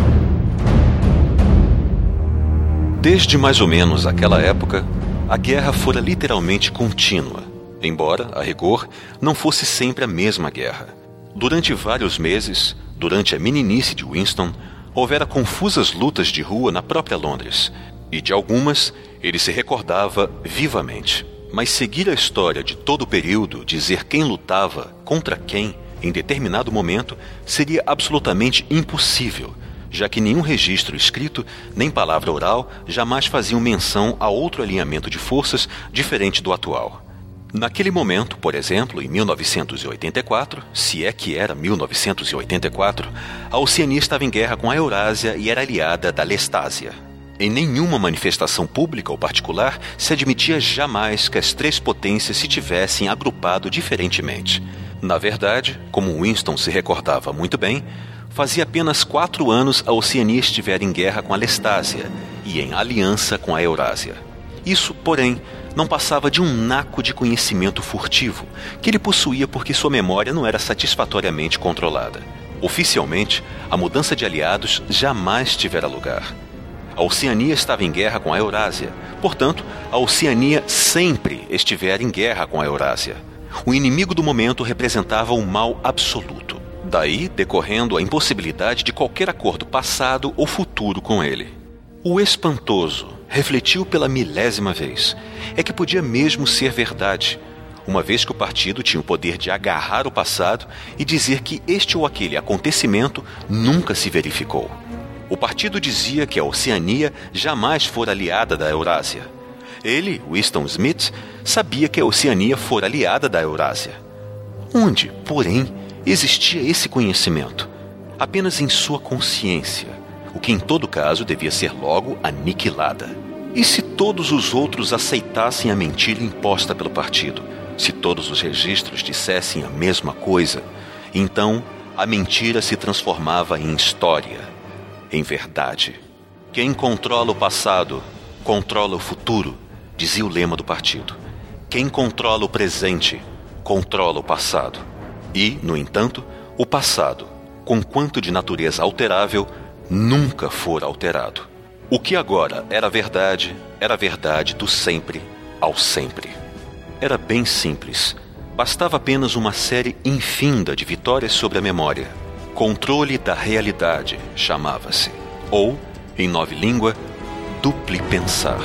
Desde mais ou menos aquela época, a guerra fora literalmente contínua, embora, a rigor, não fosse sempre a mesma guerra. Durante vários meses, durante a meninice de Winston, houvera confusas lutas de rua na própria Londres, e de algumas ele se recordava vivamente. Mas seguir a história de todo o período, dizer quem lutava contra quem em determinado momento, seria absolutamente impossível, já que nenhum registro escrito, nem palavra oral, jamais faziam menção a outro alinhamento de forças diferente do atual. Naquele momento, por exemplo, em mil novecentos e oitenta e quatro, se é que era mil novecentos e oitenta e quatro, a Oceania estava em guerra com a Eurásia e era aliada da Lestásia. Em nenhuma manifestação pública ou particular se admitia jamais que as três potências se tivessem agrupado diferentemente. Na verdade, como Winston se recordava muito bem, fazia apenas quatro anos a Oceania estivera em guerra com a Lestásia e em aliança com a Eurásia. Isso, porém, não passava de um naco de conhecimento furtivo, que ele possuía porque sua memória não era satisfatoriamente controlada. Oficialmente, a mudança de aliados jamais tivera lugar. A Oceania estava em guerra com a Eurásia, portanto, a Oceania sempre estivera em guerra com a Eurásia. O inimigo do momento representava um mal absoluto. Daí decorrendo a impossibilidade de qualquer acordo passado ou futuro com ele. O espantoso, refletiu pela milésima vez, é que podia mesmo ser verdade, uma vez que o partido tinha o poder de agarrar o passado e dizer que este ou aquele acontecimento nunca se verificou. O partido dizia que a Oceania jamais fora aliada da Eurásia. Ele, Winston Smith, sabia que a Oceania fora aliada da Eurásia. Onde, porém, existia esse conhecimento? Apenas em sua consciência, o que em todo caso devia ser logo aniquilada. E se todos os outros aceitassem a mentira imposta pelo partido? Se todos os registros dissessem a mesma coisa, então a mentira se transformava em história, em verdade. Quem controla o passado, controla o futuro, dizia o lema do partido. Quem controla o presente, controla o passado. E, no entanto, o passado, conquanto de natureza alterável, nunca fora alterado. O que agora era verdade, era verdade do sempre ao sempre. Era bem simples. Bastava apenas uma série infinda de vitórias sobre a memória. Controle da realidade, chamava-se. Ou, em nova língua, dupli pensar.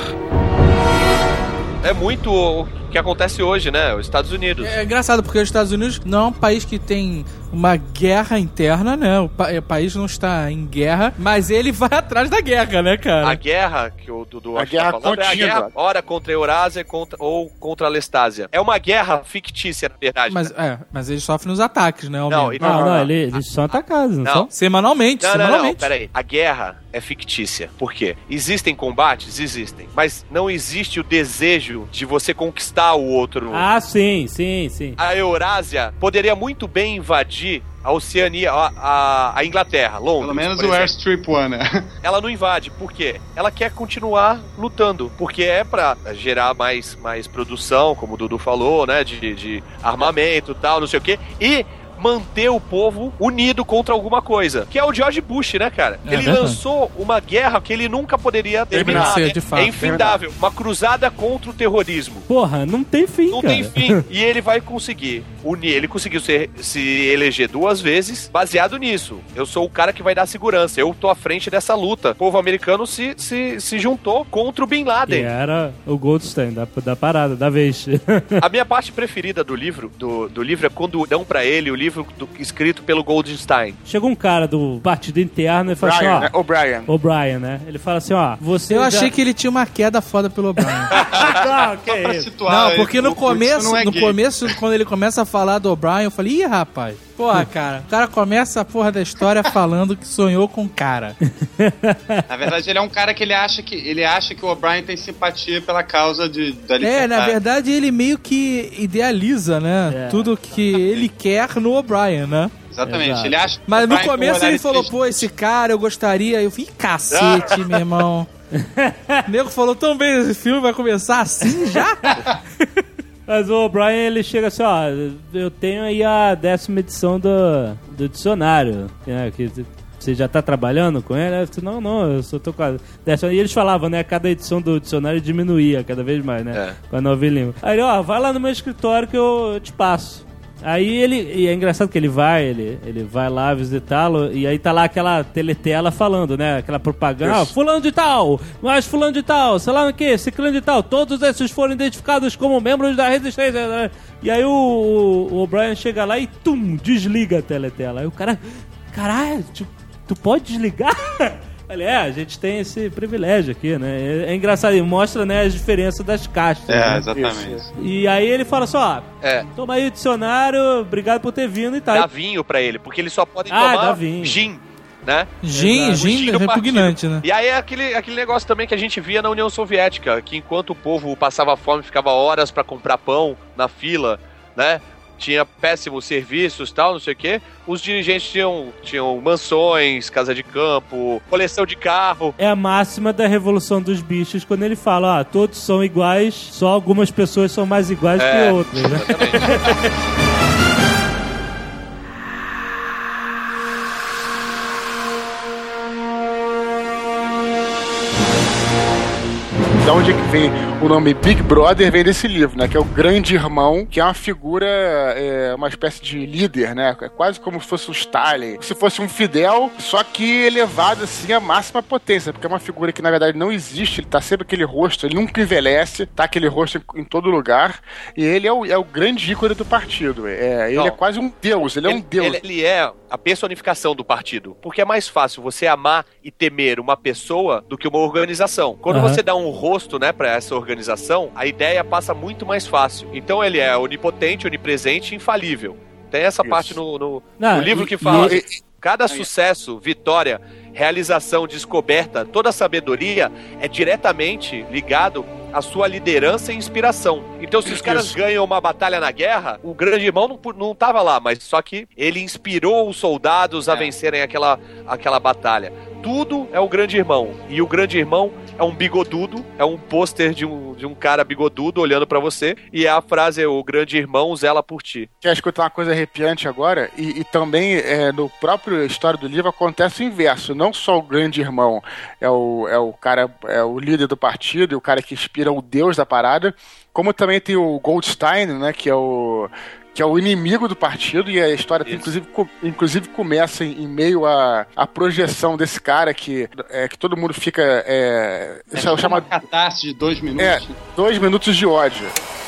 É muito o que acontece hoje, né? Os Estados Unidos. É engraçado, porque os Estados Unidos não é um país que tem uma guerra interna, né? O, pa- o país não está em guerra, mas ele vai atrás da guerra, né, cara? A guerra que o Dudu A acho que guerra tá falando é a contínua. guerra, ora contra a Eurásia contra, ou contra a Lestásia. É uma guerra fictícia, na verdade. Mas, é, mas eles sofrem os ataques, né? ao Não, menos. e- Não, não, ele- eles são atacados, não, Não. são? Semanalmente, Não, não, não, semanalmente. peraí. A guerra é fictícia. Por quê? Existem combates? Existem. Mas não existe o desejo de você conquistar o outro. Ah, sim, sim, sim. A Eurásia poderia muito bem invadir a Oceania, a, a, a Inglaterra, Londres. Pelo menos por o exemplo. Airstrip One, né? Ela não invade. Por quê? Ela quer continuar lutando. Porque é pra gerar mais, mais produção, como o Dudu falou, né? De, de armamento e tal, não sei o quê. E manter o povo unido contra alguma coisa. Que é o George Bush, né, cara? É ele verdade. lançou uma guerra que ele nunca poderia terminar. Terminar, É, de fato. é infindável. Uma cruzada contra o terrorismo. Porra, não tem fim, Não cara. tem fim. E ele vai conseguir unir. Ele conseguiu se, se eleger duas vezes baseado nisso. Eu sou o cara que vai dar segurança. Eu tô à frente dessa luta. O povo americano se, se, se juntou contra o Bin Que Laden. era o Goldstein da, da parada, da vez. A minha parte preferida do livro, do, do livro é quando dão pra ele o livro do- escrito pelo Goldstein. Chegou um cara do partido interno e falou Brian, assim, né? ó... O Brian. O Brian, né? Ele fala assim, ó... Você Eu já- achei que ele tinha uma queda foda pelo O'Brien. Não, que Só pra isso? situar. Não, aí, porque no o- o- isso começo, não é no gay. começo, quando ele começa a falar do O'Brien, eu falei, ih, rapaz, porra, cara, o cara começa a porra da história falando que sonhou com o cara. Na verdade, ele é um cara que ele acha que ele acha que o O'Brien tem simpatia pela causa de, da É, liberdade. na verdade, ele meio que idealiza, né? É. Tudo que ele quer no O'Brien, né? Exatamente. Exato. Ele acha que Mas o no O'Brien tem um começo olhar ele falou, inteligente. pô, esse cara eu gostaria. Eu fiquei, cacete, meu irmão. O nego falou tão bem esse filme, vai começar assim já? Mas o O'Brien, ele chega assim, ó... Eu tenho aí a décima edição do, do dicionário, né? Que você já tá trabalhando com ele? Eu disse, não, não, eu só tô com a décima... E eles falavam, né? Cada edição do dicionário diminuía cada vez mais, né? É. Com a nova língua. Aí ele, ó, vai lá no meu escritório que eu, eu te passo. Aí ele... E é engraçado que ele vai, ele, ele vai lá visitá-lo e aí tá lá aquela teletela falando, né? Aquela propaganda. Ah, fulano de tal, mas fulano de tal, sei lá o que, ciclano de tal. Todos esses foram identificados como membros da resistência. Né? E aí o, o, o O'Brien chega lá e tum, desliga a teletela. Aí o cara... Caralho, tu, tu pode desligar? Olha, é, a gente tem esse privilégio aqui, né? É, é engraçado, e mostra, né, as diferenças das castas. É, né? exatamente. E aí ele fala assim, ó, É. toma aí o dicionário, obrigado por ter vindo e tal. Dá vinho pra ele, porque eles só podem Ah, dá tomar vinho. gin, né? Gin, Exato. gin O gin do repugnante, né? E aí é aquele, aquele negócio também que a gente via na União Soviética, que enquanto o povo passava fome, ficava horas pra comprar pão na fila, né? Tinha péssimos serviços e tal, não sei o quê. Os dirigentes tinham, tinham mansões, casa de campo, coleção de carro. É a máxima da Revolução dos Bichos, quando ele fala, ó, todos são iguais, só algumas pessoas são mais iguais É, que outras, né? exatamente. de onde é que vem o nome Big Brother, vem desse livro, né? Que é o Grande Irmão, que é uma figura, é, uma espécie de líder, né? É quase como se fosse um Stalin. Se fosse um Fidel, só que elevado, assim, à máxima potência, porque é uma figura que, na verdade, não existe. Ele tá sempre aquele rosto, ele nunca envelhece, tá aquele rosto em, em todo lugar, e ele é o, é o grande ícone do partido. É, ele não. é quase um deus, ele, ele é um deus. Ele, ele é a personificação do partido, porque é mais fácil você amar e temer uma pessoa do que uma organização. Quando uhum. você dá um rosto, né, pra essa organização, a ideia passa muito mais fácil. Então ele é onipotente, onipresente e infalível. Tem essa Isso. parte no, no, Não, no livro e, que fala... E... Cada sucesso, vitória, realização, descoberta, toda a sabedoria é diretamente ligado à sua liderança e inspiração. Então, se os caras ganham uma batalha na guerra, o grande irmão não, não tava lá, mas só que ele inspirou os soldados a é. vencerem aquela, aquela batalha. Tudo é o grande irmão. E o grande irmão é um bigodudo, é um pôster de um, de um cara bigodudo olhando pra você, e a frase é: o grande irmão zela por ti. Quer escutar uma coisa arrepiante agora? E, e também é, no próprio história do livro acontece o inverso. Não só o grande irmão é o, é o cara, é o líder do partido, e o cara que inspira o deus da parada, como também tem o Goldstein, né, que é o... que é o inimigo do partido, e a história inclusive, inclusive começa em, em meio à, à projeção desse cara que, é, que todo mundo fica... É, é chama, uma catarse de dois minutos. É, dois minutos de ódio.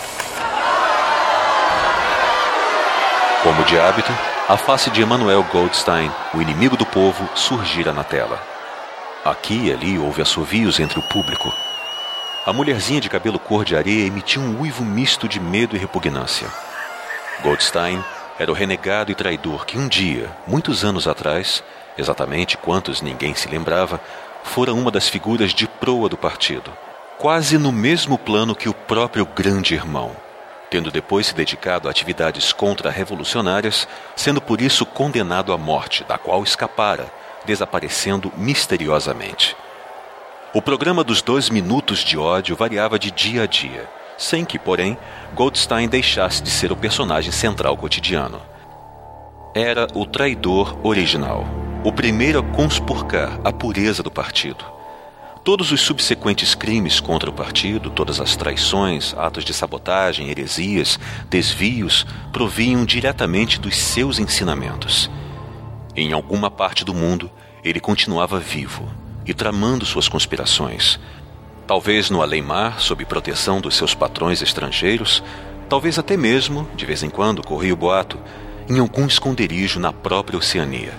Como de hábito, a face de Emanuel Goldstein, o inimigo do povo, surgira na tela. Aqui e ali houve assovios entre o público. A mulherzinha de cabelo cor de areia emitiu um uivo misto de medo e repugnância. Goldstein era o renegado e traidor que um dia, muitos anos atrás, exatamente quantos ninguém se lembrava, fora uma das figuras de proa do partido, quase no mesmo plano que o próprio grande irmão, tendo depois se dedicado a atividades contra-revolucionárias, sendo por isso condenado à morte, da qual escapara, desaparecendo misteriosamente. O programa dos dois minutos de ódio variava de dia a dia, sem que, porém, Goldstein deixasse de ser o personagem central cotidiano. Era o traidor original, o primeiro a conspurcar a pureza do partido. Todos os subsequentes crimes contra o partido, todas as traições, atos de sabotagem, heresias, desvios, provinham diretamente dos seus ensinamentos. Em alguma parte do mundo, ele continuava vivo e tramando suas conspirações. Talvez no além-mar, sob proteção dos seus patrões estrangeiros, talvez até mesmo, de vez em quando, corria o boato, em algum esconderijo na própria Oceania.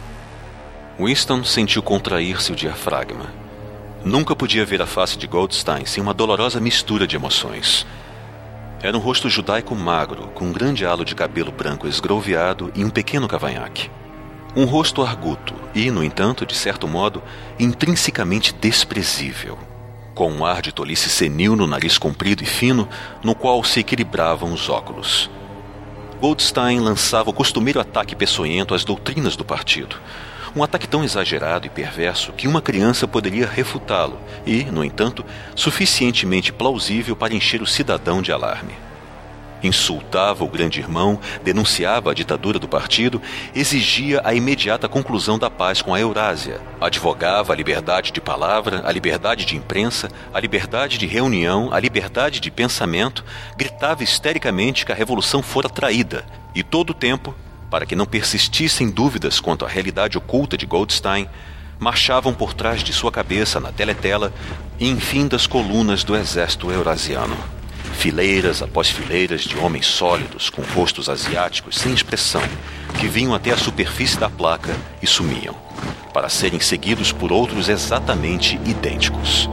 Winston sentiu contrair-se o diafragma. Nunca podia ver a face de Goldstein sem uma dolorosa mistura de emoções. Era um rosto judaico magro, com um grande halo de cabelo branco esgrouviado e um pequeno cavanhaque. Um rosto arguto e, no entanto, de certo modo, intrinsecamente desprezível, com um ar de tolice senil no nariz comprido e fino, no qual se equilibravam os óculos. Goldstein lançava o costumeiro ataque peçonhento às doutrinas do partido, um ataque tão exagerado e perverso que uma criança poderia refutá-lo e, no entanto, suficientemente plausível para encher o cidadão de alarme. Insultava o grande irmão, denunciava a ditadura do partido, exigia a imediata conclusão da paz com a Eurásia, advogava a liberdade de palavra, a liberdade de imprensa, a liberdade de reunião, a liberdade de pensamento, gritava histericamente que a revolução fora traída, e todo o tempo, para que não persistissem dúvidas quanto à realidade oculta de Goldstein, marchavam por trás de sua cabeça na teletela e enfim das colunas do exército eurasiano. Fileiras após fileiras de homens sólidos, com rostos asiáticos sem expressão, que vinham até a superfície da placa e sumiam, para serem seguidos por outros exatamente idênticos.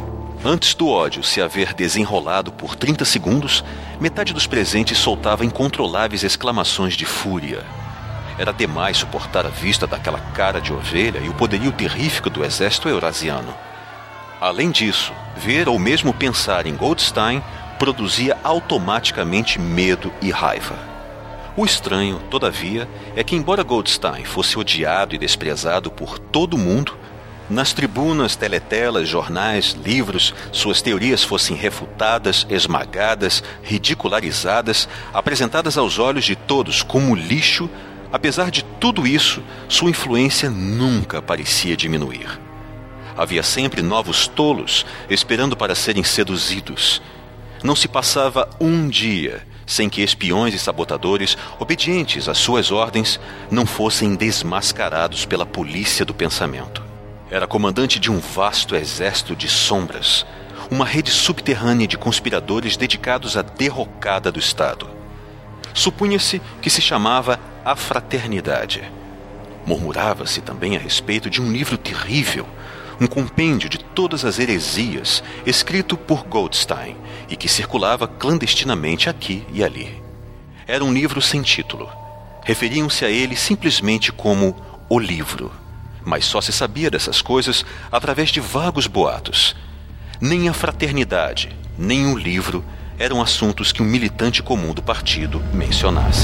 Antes do ódio se haver desenrolado por trinta segundos, metade dos presentes soltava incontroláveis exclamações de fúria. Era demais suportar a vista daquela cara de ovelha e o poderio terrífico do exército eurasiano. Além disso, ver ou mesmo pensar em Goldstein produzia automaticamente medo e raiva. O estranho, todavia, é que embora Goldstein fosse odiado e desprezado por todo mundo, nas tribunas, teletelas, jornais, livros, suas teorias fossem refutadas, esmagadas, ridicularizadas, apresentadas aos olhos de todos como lixo, apesar de tudo isso, sua influência nunca parecia diminuir. Havia sempre novos tolos esperando para serem seduzidos. Não se passava um dia sem que espiões e sabotadores, obedientes às suas ordens, não fossem desmascarados pela polícia do pensamento. Era comandante de um vasto exército de sombras, uma rede subterrânea de conspiradores dedicados à derrocada do Estado. Supunha-se que se chamava A Fraternidade. Murmurava-se também a respeito de um livro terrível, um compêndio de todas as heresias, escrito por Goldstein e que circulava clandestinamente aqui e ali. Era um livro sem título. Referiam-se a ele simplesmente como O Livro, mas só se sabia dessas coisas através de vagos boatos. Nem a fraternidade, nem o livro eram assuntos que um militante comum do partido mencionasse.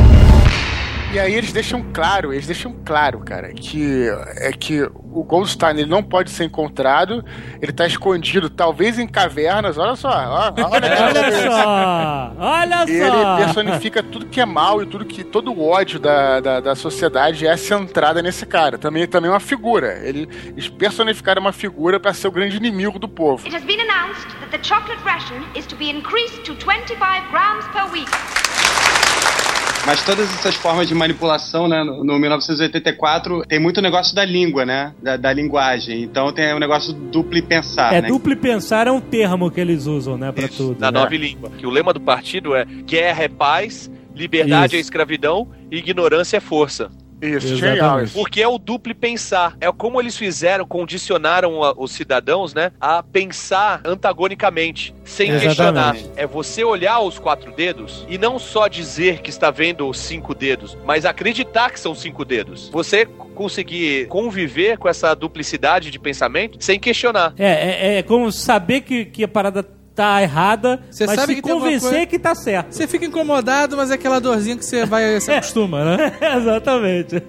E aí eles deixam claro, eles deixam claro, cara, que é que o Goldstein ele não pode ser encontrado, ele tá escondido, talvez em cavernas, olha só, ó, olha, olha só, olha só. Ele personifica tudo que é mal e tudo que, todo o ódio da, da, da sociedade é centrada nesse cara. Também, também é uma figura, ele, eles personificaram uma figura para ser o grande inimigo do povo. It has been announced that the chocolate ration is to be increased to twenty-five grams per week. Mas todas essas formas de manipulação, né, no, no mil novecentos e oitenta e quatro, tem muito negócio da língua, né, da, da linguagem. Então tem o um negócio do duplo pensar, é, né? Duplo pensar é um termo que eles usam, né, pra Isso, tudo. Na né? nova língua. Que o lema do partido é guerra é paz, liberdade Isso. é escravidão e ignorância é força. Isso, genial isso. Porque é o duplo pensar. É como eles fizeram, condicionaram a, os cidadãos, né, a pensar antagonicamente, sem Exatamente. questionar. É você olhar os quatro dedos e não só dizer que está vendo os cinco dedos, mas acreditar que são cinco dedos. Você conseguir conviver com essa duplicidade de pensamento sem questionar. É, é, é como saber que, que a parada tá errada, Você mas sabe se que tem alguma convencer coisa- que tá certo. Você fica incomodado, mas é aquela dorzinha que você vai se acostuma, né? Exatamente.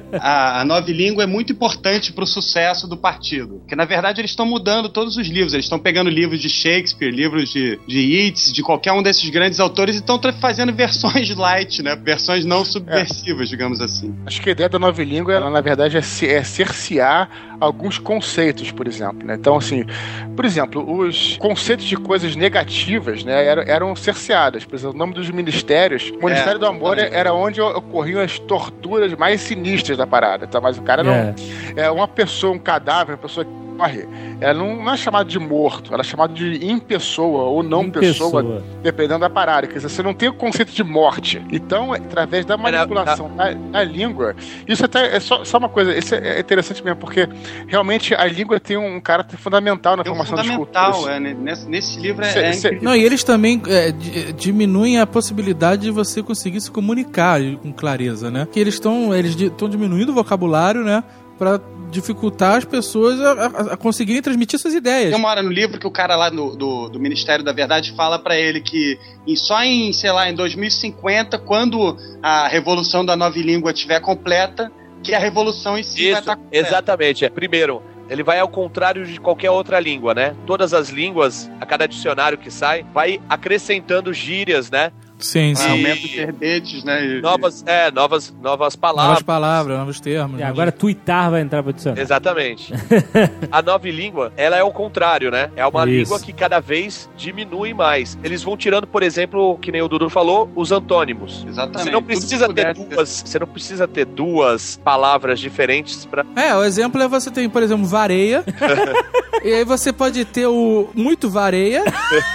A, a nova língua é muito importante pro sucesso do partido. Porque, na verdade, eles estão mudando todos os livros. Eles estão pegando livros de Shakespeare, livros de, de Yeats, de qualquer um desses grandes autores e estão fazendo versões light, né? Versões não subversivas, é. digamos assim. Acho que a ideia da nova língua, ela, na verdade, é, se, é cercear alguns conceitos, por exemplo, né? Então, assim, por exemplo, os conceitos de coisas negativas, né, eram, eram cerceadas. Por exemplo, o nome dos ministérios, o Ministério É, do Amor é. era onde ocorriam as torturas mais sinistras da parada, tá? Mas o cara não... É. É uma pessoa, um cadáver, uma pessoa que morre, ela não, não é chamada de morto, ela é chamada de impessoa ou não Impessoa. pessoa, dependendo da parada. Quer dizer, você não tem o conceito de morte. Então, através da manipulação da, da língua, isso até é só, só uma coisa, isso é interessante mesmo, porque realmente a língua tem um caráter fundamental na É um formação das fundamental, culturas. é, né? nesse, nesse livro é, Cê- é cê- incrível. Não, e eles também é, di- diminuem a possibilidade de você conseguir se comunicar com clareza, né? Que eles estão eles estão diminuindo o vocabulário, né? Pra dificultar as pessoas a, a, a conseguirem transmitir suas ideias. Tem uma hora no livro que o cara lá do, do, do Ministério da Verdade fala pra ele que em, só em, sei lá, em dois mil e cinquenta, quando a revolução da nova língua estiver completa, que a revolução em si vai Isso, estar completa. exatamente. É. Primeiro, ele vai ao contrário de qualquer outra língua, né? Todas as línguas, a cada dicionário que sai, vai acrescentando gírias, né? Sim, Ah, sim. aumenta os verbetes, né? E- Novas, é, novas, novas palavras. Novas palavras, novos termos. E agora twittar vai entrar pra dicionário. Exatamente. A nova língua, ela é o contrário, né? É uma Isso. língua que cada vez diminui mais. Eles vão tirando, por exemplo, que nem o Dudu falou, os antônimos. Exatamente. Você não Tudo precisa que ter pudesse. duas, você não precisa ter duas palavras diferentes para É, o exemplo é você tem, por exemplo, vareia. E aí você pode ter o muito vareia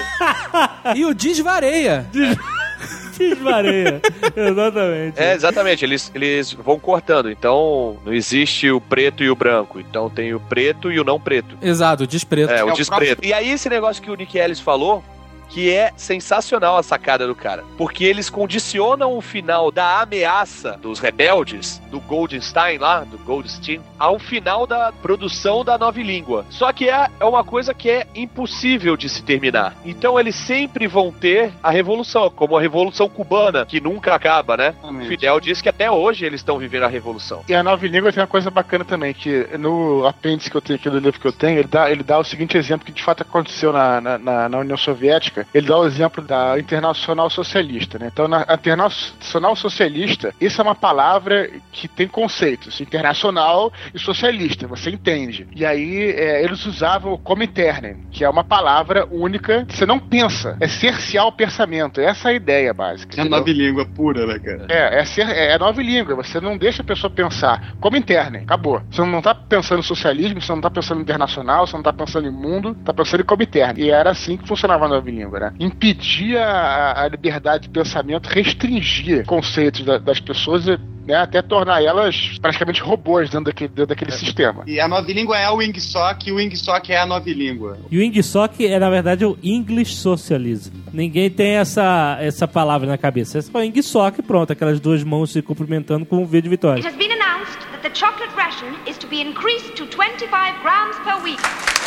e o desvareia. Desvareia. Exatamente. É, exatamente, eles, eles vão cortando. Então, não existe o preto e o branco. Então, tem o preto e o não preto. Exato, o despreto. É, o o despreto. E aí, esse negócio que o Nick Ellis falou, que é sensacional a sacada do cara. Porque eles condicionam o final da ameaça dos rebeldes, do Goldstein lá, do Goldstein, ao final da produção da nova língua. Só que é, é uma coisa que é impossível de se terminar. Então eles sempre vão ter a revolução, como a Revolução Cubana, que nunca acaba, né? Exatamente. Fidel diz que até hoje eles estão vivendo a revolução. E a nova língua tem uma coisa bacana também, que no apêndice que eu tenho aqui do livro que eu tenho, ele dá, ele dá o seguinte exemplo que de fato aconteceu na, na, na- na União Soviética, política, ele dá o exemplo da Internacional Socialista, né? Então, na Internacional Socialista, isso é uma palavra que tem conceitos, internacional e socialista, você entende. E aí, é, eles usavam o Comintern, que é uma palavra única, que você não pensa, é cercear o pensamento, essa é a ideia básica. É nova língua pura, né, cara? É, é, ser, é, é nova língua, você não deixa a pessoa pensar. Comintern, acabou. Você não tá pensando em socialismo, você não tá pensando em internacional, você não tá pensando em mundo, tá pensando em Comintern. E era assim que funcionava a nova língua, né? Impedia a, a liberdade de pensamento, restringia conceitos da, das pessoas, né, até tornar elas praticamente robôs dentro daquele, dentro daquele é. sistema. E a nova língua é o Wingsock, e o Wingsock é a nova língua. E o Wingsock é, na verdade, o English Socialism. Ninguém tem essa, essa palavra na cabeça. Essa foi o Wingsock, pronto, aquelas duas mãos se cumprimentando com um V de vitória. It has been announced that the chocolate ration is to be increased to twenty-five grams per week.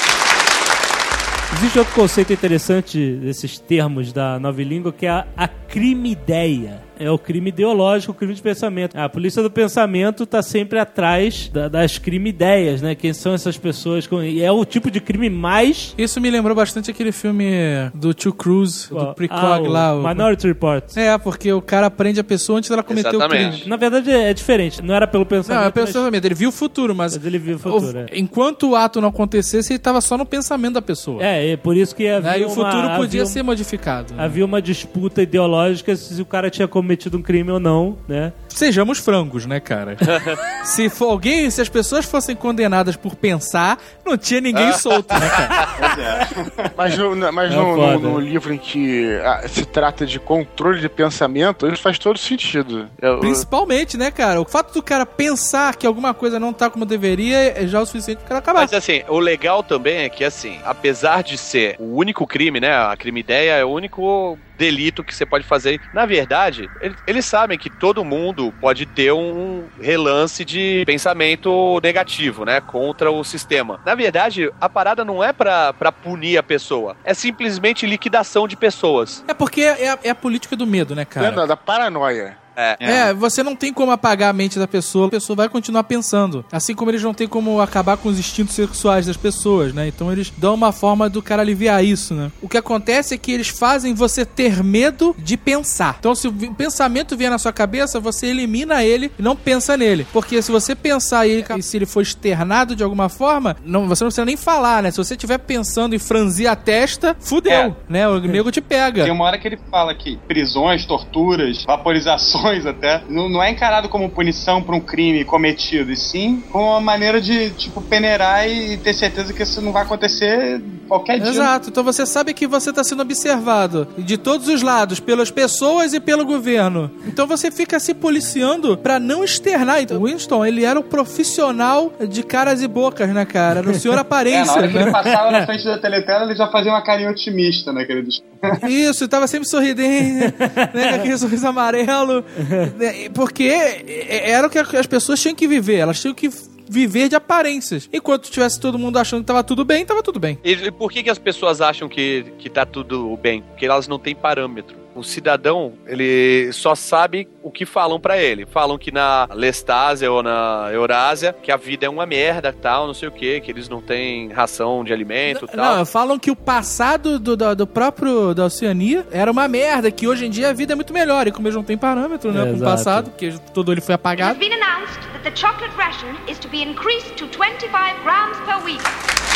Existe outro conceito interessante desses termos da nova língua, que é a, a crime-ideia. É o crime ideológico, o crime de pensamento. A polícia do pensamento tá sempre atrás da, das crime-ideias, né? Quem são essas pessoas? Com... E é o tipo de crime mais... Isso me lembrou bastante aquele filme do Tio Cruz, do oh, Precog ah, lá. O Minority Report. É, porque o cara prende a pessoa antes dela cometer Exatamente. o crime. Na verdade é diferente, não era pelo pensamento. Não, é pelo pensamento, mas... ele viu o futuro, mas... mas ele viu o futuro, o... é. Enquanto o ato não acontecesse, ele tava só no pensamento da pessoa. É, é por isso que havia Aí uma... o futuro podia havia... ser modificado. Né? Havia uma disputa ideológica se o cara tinha cometido um crime ou não, né? Sejamos frangos, né, cara? Se for alguém, se as pessoas fossem condenadas por pensar, não tinha ninguém solto, né, cara? Mas, no, mas é no, no, no livro em que ah, se trata de controle de pensamento, isso faz todo sentido. Eu, Principalmente, né, cara? O fato do cara pensar que alguma coisa não tá como deveria é já o suficiente pro cara acabar. Mas assim, o legal também é que, assim, apesar de ser o único crime, né, a crime-ideia é o único delito que você pode fazer. Na verdade, eles sabem que todo mundo pode ter um relance de pensamento negativo, né, contra o sistema. Na verdade, a parada não é pra, pra punir a pessoa, é simplesmente liquidação de pessoas. É porque é a, é a política do medo, né, cara? É da paranoia. É. é, você não tem como apagar a mente da pessoa, a pessoa vai continuar pensando. Assim como eles não tem como acabar com os instintos sexuais das pessoas, né? Então eles dão uma forma do cara aliviar isso, né? O que acontece é que eles fazem você ter medo de pensar. Então se o pensamento vier na sua cabeça, você elimina ele e não pensa nele. Porque se você pensar ele, e se ele for externado de alguma forma, não, você não precisa nem falar, né? Se você estiver pensando em franzir a testa, fudeu, é. né? O nego te pega. Tem uma hora que ele fala que prisões, torturas, vaporizações até, não, não é encarado como punição por um crime cometido, e sim como uma maneira de, tipo, peneirar e ter certeza que isso não vai acontecer qualquer dia. Exato, então você sabe que você está sendo observado de todos os lados, pelas pessoas e pelo governo. Então você fica se policiando pra não externar. Então, o Winston, ele era o profissional de caras e bocas, né, cara? Era o senhor aparência. É, na hora né? que ele passava na frente da teletela, ele já fazia uma carinha otimista, né, querido? Isso, tava sempre sorridente, né, com aquele sorriso amarelo. Porque era o que as pessoas tinham que viver, elas tinham que viver de aparências. Enquanto tivesse todo mundo achando que tava tudo bem, tava tudo bem. E por que, que as pessoas acham que, que tá tudo bem? Porque elas não têm parâmetro. O cidadão, ele só sabe o que falam pra ele. Falam que na Lestásia ou na Eurásia, que a vida é uma merda, tal, não sei o quê, que eles não têm ração de alimento, não, tal. Não, falam que o passado do, do, do próprio da Oceania era uma merda, que hoje em dia a vida é muito melhor. E como eles não têm parâmetro, né, é, com o passado, porque todo ele foi apagado. It has been announced that the chocolate ration is to be increased to twenty-five grams per week.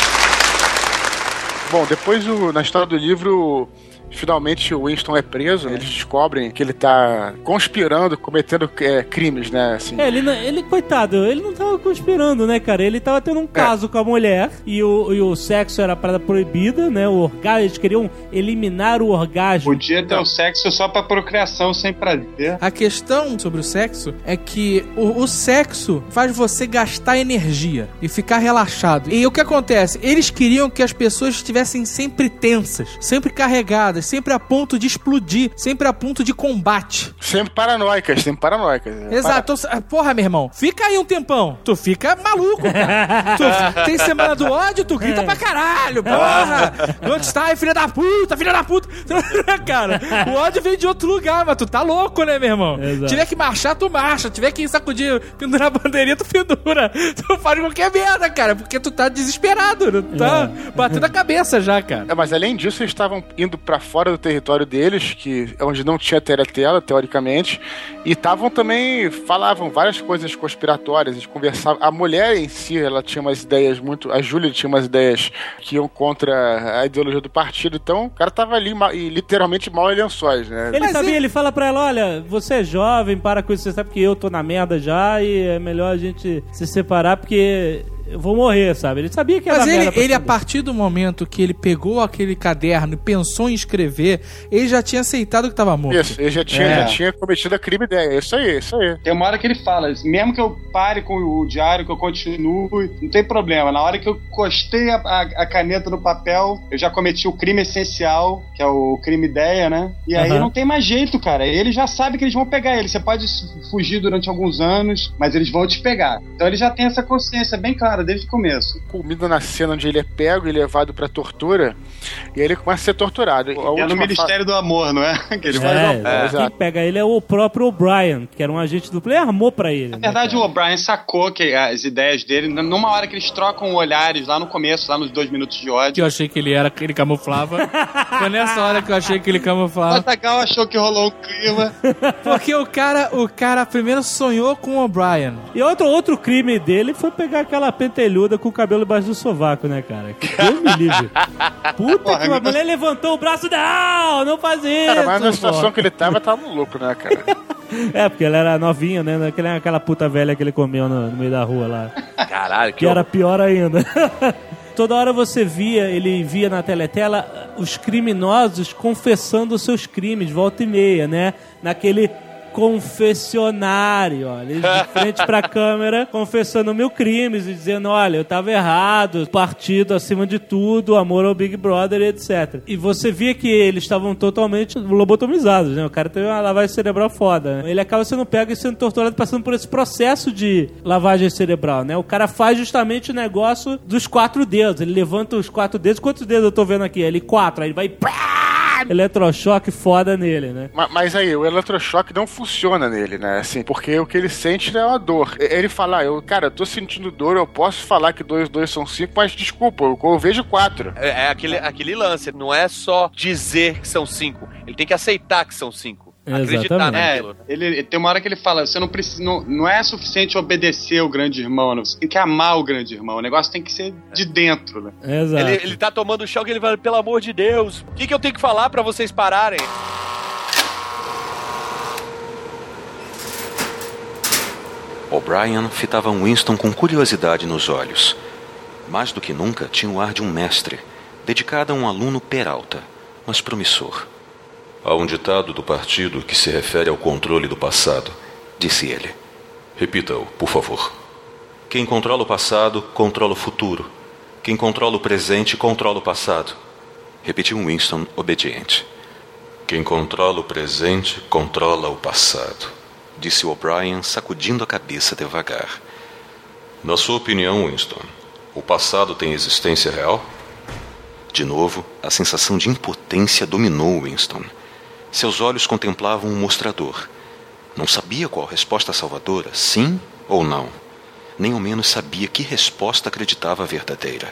Bom, depois o, na história do livro, finalmente o Winston é preso, é. Eles descobrem que ele tá conspirando, cometendo é, crimes, né, assim. É, ele, ele, coitado, ele não tava conspirando, né, cara? Ele tava tendo um caso é. com a mulher e o, e o sexo era parada proibida, né, o orgasmo, eles queriam eliminar o orgasmo. Podia ter o sexo só pra procriação, sem prazer. A questão sobre o sexo é que o, o sexo faz você gastar energia e ficar relaxado. E o que acontece? Eles queriam que as pessoas estivessem sempre tensas, sempre carregadas, sempre a ponto de explodir, sempre a ponto de combate. Sempre paranoicas, sempre paranoicas. Exato. Para... Porra, meu irmão, fica aí um tempão. Tu fica maluco, cara. Tu tem semana do ódio, tu grita pra caralho. Porra! Onde está aí, filha da puta, filha da puta? Cara, o ódio vem de outro lugar, mas tu tá louco, né, meu irmão? Exato. Tiver que marchar, tu marcha. Tiver que sacudir, pendurar a bandeirinha, tu pendura. Tu faz qualquer merda, cara, porque tu tá desesperado. Tu tá é. batendo a cabeça já, cara. É, mas além disso, eles estavam indo pra fora do território deles, que é onde não tinha teletela, teoricamente, e estavam também, falavam várias coisas conspiratórias, eles conversavam. A mulher em si, ela tinha umas ideias muito, a Júlia tinha umas ideias que iam contra a ideologia do partido, então o cara tava ali e literalmente mal em lençóis, né? Ele Mas sabia, ele... ele fala pra ela, olha, você é jovem, para com isso, você sabe que eu tô na merda já e é melhor a gente se separar porque eu vou morrer, sabe? Ele sabia que era Mas ele, merda pra ele a tudo. partir do momento que ele pegou aquele caderno e pensou em escrever, ele já tinha aceitado que tava morto. Isso, ele já tinha, É. já tinha cometido a crime ideia. Isso aí, isso aí. Tem uma hora que ele fala, mesmo que eu pare com o diário, que eu continue, não tem problema. Na hora que eu encostei a, a, a caneta no papel, eu já cometi o crime essencial, que é o crime ideia, né? E aí Aham. não tem mais jeito, cara. Ele já sabe que eles vão pegar ele. Você pode fugir durante alguns anos, mas eles vão te pegar. Então ele já tem essa consciência bem clara desde o começo. Culmina na cena onde ele é pego e levado pra tortura, e aí ele começa a ser torturado. A É no última Ministério do Amor, não é? Que ele vai É, É, quem exato. pega ele é o próprio O'Brien, que era um agente duplo. Ele armou pra ele. Na verdade, o O'Brien sacou que as ideias dele, numa hora que eles trocam olhares lá no começo, lá nos dois minutos de Que ódio. eu achei que ele era, que ele camuflava. Foi nessa hora que eu achei que ele O camuflava. Azaghal achou que rolou um clima. Porque o cara, o cara primeiro sonhou com o O'Brien. E outro, outro crime dele foi pegar aquela pentelhuda com o cabelo embaixo do sovaco, né, cara? Que Deus me livre. Puta Porra, que me a mulher levantou o braço, não, não faz isso. Cara, mas na situação pô. que ele tava, tava maluco, né, cara? É, porque ela era novinha, né? Aquela, aquela puta velha que ele comeu no, no meio da rua lá. Caralho, que Que era pior ainda. Toda hora você via, ele via na teletela os criminosos confessando os seus crimes, volta e meia, né? Naquele confessionário, olha, eles de frente pra câmera confessando mil crimes e dizendo, olha, eu tava errado, partido acima de tudo, amor ao Big Brother, etcétera. E você via que eles estavam totalmente lobotomizados, né? O cara teve uma lavagem cerebral foda, né? Ele acaba sendo pego e sendo torturado passando por esse processo de lavagem cerebral, né? O cara faz justamente o negócio dos quatro dedos, ele levanta os quatro dedos, quantos dedos eu tô vendo aqui? Ele quatro, aí ele vai... Eletrochoque foda nele, né? Ma- Mas aí, o eletrochoque não funciona nele, né? Assim, porque o que ele sente é uma dor. E- Ele fala, ah, eu, cara, eu tô sentindo dor, eu posso falar que dois, dois são cinco, mas desculpa, eu, eu vejo quatro. É, é aquele, aquele lance, não é só dizer que são cinco, ele tem que aceitar que são cinco. Acreditar Exatamente. É, naquilo. né? ele, tem uma hora que ele fala, você não precisa, não, não é suficiente obedecer o grande irmão, não, você tem que amar o grande irmão, o negócio tem que ser de dentro, né? Exato. Ele, ele tá tomando choque e ele fala, pelo amor de Deus, o que, que eu tenho que falar pra vocês pararem? O'Brien fitava Winston com curiosidade nos olhos. Mais do que nunca, tinha o ar de um mestre, dedicado a um aluno peralta, mas promissor. Há um ditado do partido que se refere ao controle do passado, disse ele. Repita-o, por favor. Quem controla o passado, controla o futuro. Quem controla o presente, controla o passado. Repetiu Winston, obediente. Quem controla o presente, controla o passado, disse O'Brien, sacudindo a cabeça devagar. Na sua opinião, Winston, o passado tem existência real? De novo, a sensação de impotência dominou Winston. Seus olhos contemplavam um mostrador. Não sabia qual resposta salvadora, sim ou não. Nem ao menos sabia que resposta acreditava verdadeira.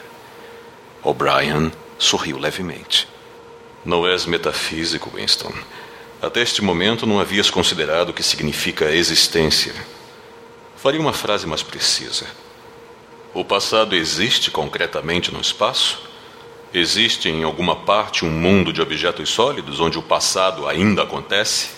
O'Brien sorriu levemente. Não és metafísico, Winston. Até este momento não havias considerado o que significa existência. Faria uma frase mais precisa. O passado existe concretamente no espaço? Existe em alguma parte um mundo de objetos sólidos onde o passado ainda acontece?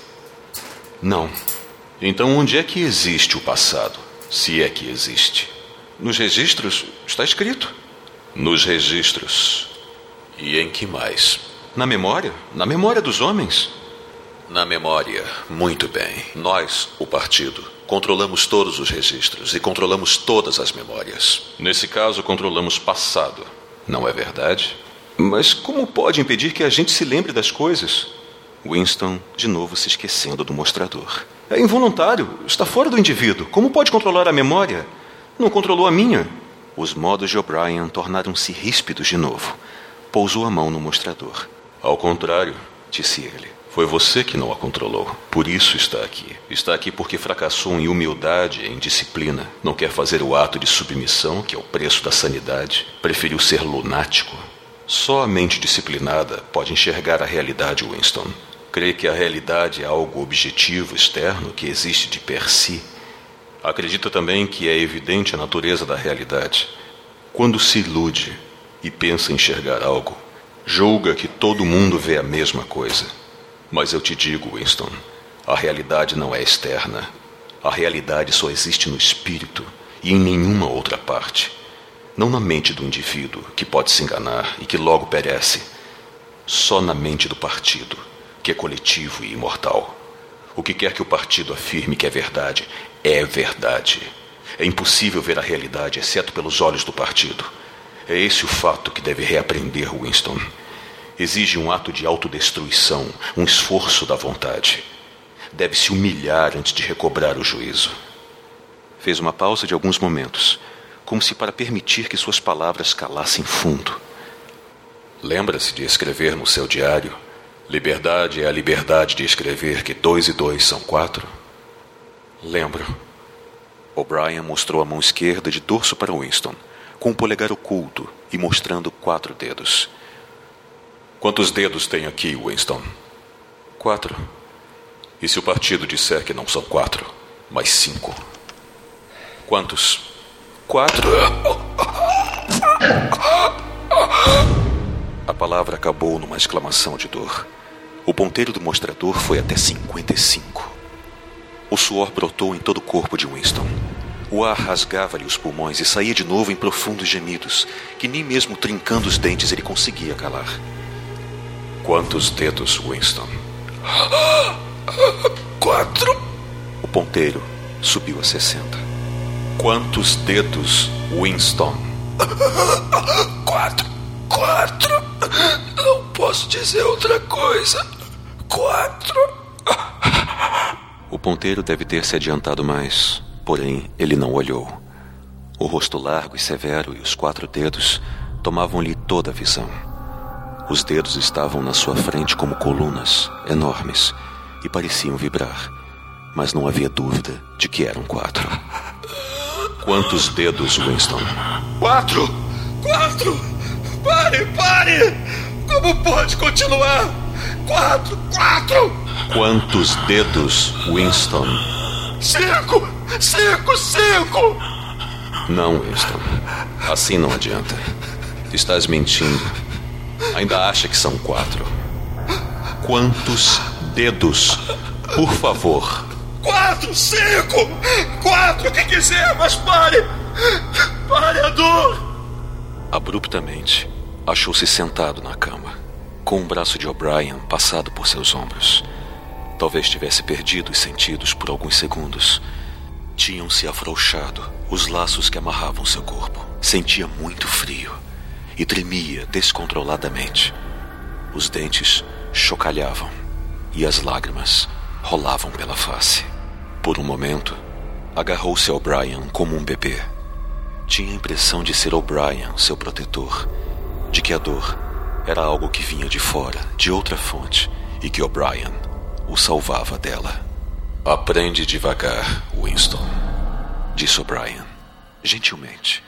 Não. Então onde é que existe o passado, se é que existe? Nos registros está escrito. Nos registros. E em que mais? Na memória? Na memória dos homens? Na memória, muito bem. Nós, o partido, controlamos todos os registros e controlamos todas as memórias. Nesse caso, controlamos passado. Não é verdade? Mas como pode impedir que a gente se lembre das coisas? Winston, de novo se esquecendo do mostrador. É involuntário, está fora do indivíduo. Como pode controlar a memória? Não controlou a minha. Os modos de O'Brien tornaram-se ríspidos de novo. Pousou a mão no mostrador. Ao contrário, disse ele, foi você que não a controlou. Por isso está aqui. Está aqui porque fracassou em humildade e em disciplina. Não quer fazer o ato de submissão, que é o preço da sanidade. Preferiu ser lunático. Só a mente disciplinada pode enxergar a realidade, Winston. Crê que a realidade é algo objetivo, externo, que existe de per si. Acredita também que é evidente a natureza da realidade. Quando se ilude e pensa enxergar algo, julga que todo mundo vê a mesma coisa. Mas eu te digo, Winston, a realidade não é externa. A realidade só existe no espírito e em nenhuma outra parte. Não na mente do indivíduo, que pode se enganar e que logo perece. Só na mente do partido, que é coletivo e imortal. O que quer que o partido afirme que é verdade, é verdade. É impossível ver a realidade, exceto pelos olhos do partido. É esse o fato que deve reaprender, Winston. Exige um ato de autodestruição, um esforço da vontade. Deve se humilhar antes de recobrar o juízo. Fez uma pausa de alguns momentos, como se para permitir que suas palavras calassem fundo. Lembra-se de escrever no seu diário: liberdade é a liberdade de escrever que dois e dois são quatro? Lembro. O'Brien mostrou a mão esquerda de dorso para Winston, com o polegar oculto e mostrando quatro dedos. Quantos dedos tem aqui, Winston? Quatro. E se o partido disser que não são quatro, mas cinco? Quantos? Quatro. A palavra acabou numa exclamação de dor. O ponteiro do mostrador foi até cinquenta e cinco. O suor brotou em todo o corpo de Winston. O ar rasgava-lhe os pulmões e saía de novo em profundos gemidos, que nem mesmo trincando os dentes ele conseguia calar. Quantos dedos, Winston? Quatro. O ponteiro subiu a sessenta. Quantos dedos, Winston? Quatro. Quatro. Não posso dizer outra coisa. Quatro. O ponteiro deve ter se adiantado mais, porém ele não olhou. O rosto largo e severo e os quatro dedos tomavam-lhe toda a visão. Os dedos estavam na sua frente como colunas enormes e pareciam vibrar, mas não havia dúvida de que eram quatro. Quantos dedos, Winston? Quatro! Quatro! Pare, pare! Como pode continuar? Quatro! Quatro! Quantos dedos, Winston? Cinco! Cinco! Cinco! Não, Winston. Assim não adianta. Estás mentindo. Ainda acha que são quatro. Quantos dedos? Por favor. Quatro! Cinco! Quatro! O que quiser, mas pare! Pare a dor! Abruptamente, achou-se sentado na cama, com o braço de O'Brien passado por seus ombros. Talvez tivesse perdido os sentidos por alguns segundos. Tinham-se afrouxado os laços que amarravam seu corpo. Sentia muito frio e tremia descontroladamente. Os dentes chocalhavam e as lágrimas rolavam pela face. Por um momento, agarrou-se a O'Brien como um bebê. Tinha a impressão de ser O'Brien seu protetor, de que a dor era algo que vinha de fora, de outra fonte, e que O'Brien o salvava dela. Aprende devagar, Winston, disse O'Brien, gentilmente.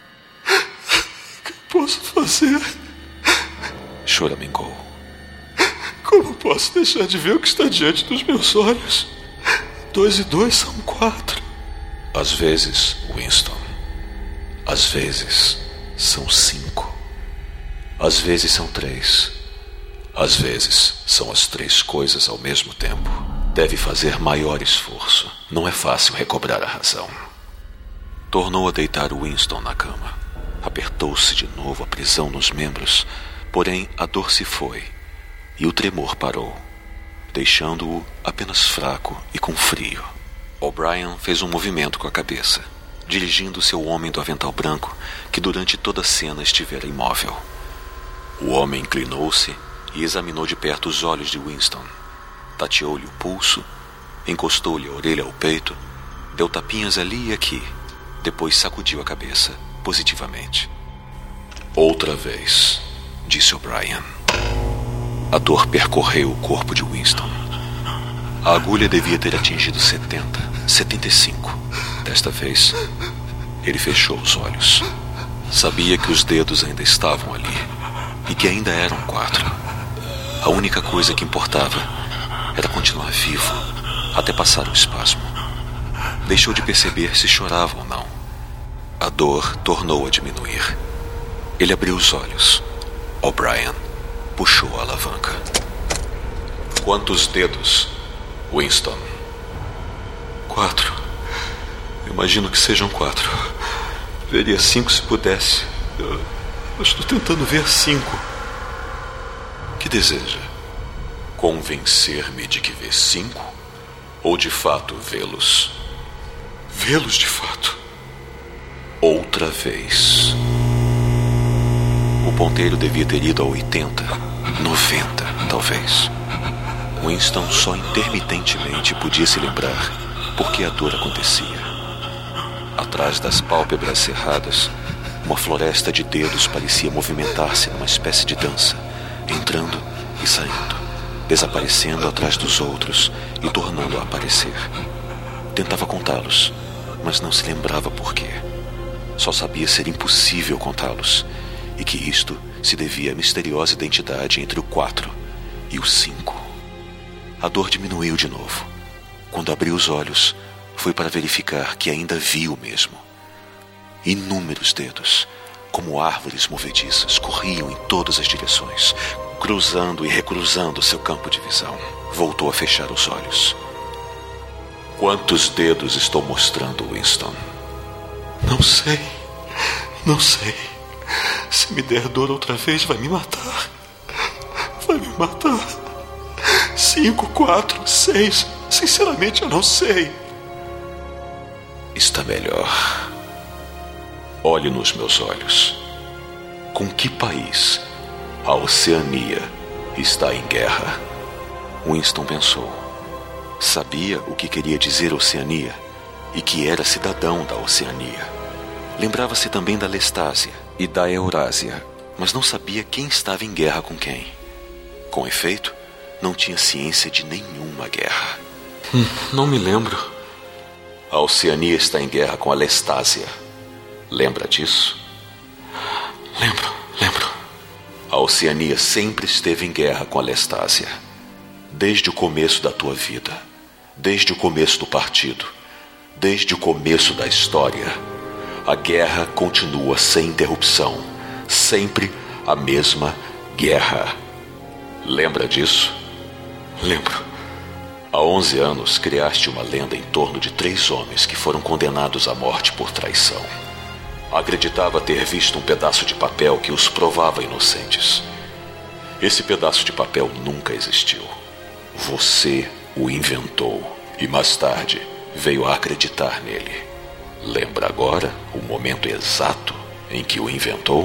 O que posso fazer? Choramingou. Como posso deixar de ver o que está diante dos meus olhos? Dois e dois são quatro. Às vezes, Winston, às vezes são cinco. Às vezes são três. Às vezes são as três coisas ao mesmo tempo. Deve fazer maior esforço. Não é fácil recobrar a razão. Tornou a deitar Winston na cama. Apertou-se de novo a prisão nos membros, porém a dor se foi e o tremor parou, deixando-o apenas fraco e com frio. O'Brien fez um movimento com a cabeça, dirigindo-se ao homem do avental branco, que durante toda a cena estivera imóvel. O homem inclinou-se e examinou de perto os olhos de Winston. Tateou-lhe o pulso, encostou-lhe a orelha ao peito, deu tapinhas ali e aqui, depois sacudiu a cabeça positivamente. Outra vez, disse O'Brien. A dor percorreu o corpo de Winston. A agulha devia ter atingido setenta, setenta e cinco. Desta vez, ele fechou os olhos. Sabia que os dedos ainda estavam ali e que ainda eram quatro. A única coisa que importava era continuar vivo até passar o espasmo. Deixou de perceber se chorava ou não. A dor tornou a diminuir. Ele abriu os olhos. O'Brien puxou a alavanca. Quantos dedos, Winston? Quatro. Imagino que sejam quatro. Veria cinco se pudesse. Eu, eu estou tentando ver cinco. Que deseja? Convencer-me de que vê cinco? Ou de fato vê-los? Vê-los de fato. Outra vez. O ponteiro devia ter ido a oitenta, noventa, talvez. Winston só intermitentemente podia se lembrar por que a dor acontecia. Atrás das pálpebras cerradas, uma floresta de dedos parecia movimentar-se numa espécie de dança, entrando e saindo, desaparecendo atrás dos outros e tornando a aparecer. Tentava contá-los, mas não se lembrava por quê. Só sabia ser impossível contá-los, e que isto se devia à misteriosa identidade entre o quatro e o cinco. A dor diminuiu de novo. Quando abriu os olhos, foi para verificar que ainda via o mesmo. Inúmeros dedos, como árvores movediças, corriam em todas as direções, cruzando e recruzando seu campo de visão. Voltou a fechar os olhos. Quantos dedos estou mostrando, Winston? Não sei. Não sei. Se me der dor outra vez, vai me matar. Vai me matar. Cinco, quatro, seis. Sinceramente, eu não sei. Está melhor. Olhe nos meus olhos. Com que país a Oceania está em guerra? Winston pensou. Sabia o que queria dizer Oceania e que era cidadão da Oceania. Lembrava-se também da Lestásia e da Eurásia, mas não sabia quem estava em guerra com quem. Com efeito, não tinha ciência de nenhuma guerra. Hum, não me lembro. A Oceania está em guerra com a Lestásia. Lembra disso? Lembro, lembro. A Oceania sempre esteve em guerra com a Lestásia. Desde o começo da tua vida. Desde o começo do partido. Desde o começo da história. A guerra continua sem interrupção. Sempre a mesma guerra. Lembra disso? Lembro. Há onze anos criaste uma lenda em torno de três homens que foram condenados à morte por traição. Acreditava ter visto um pedaço de papel que os provava inocentes. Esse pedaço de papel nunca existiu. Você o inventou e mais tarde veio a acreditar nele. Lembra agora o momento exato em que o inventou?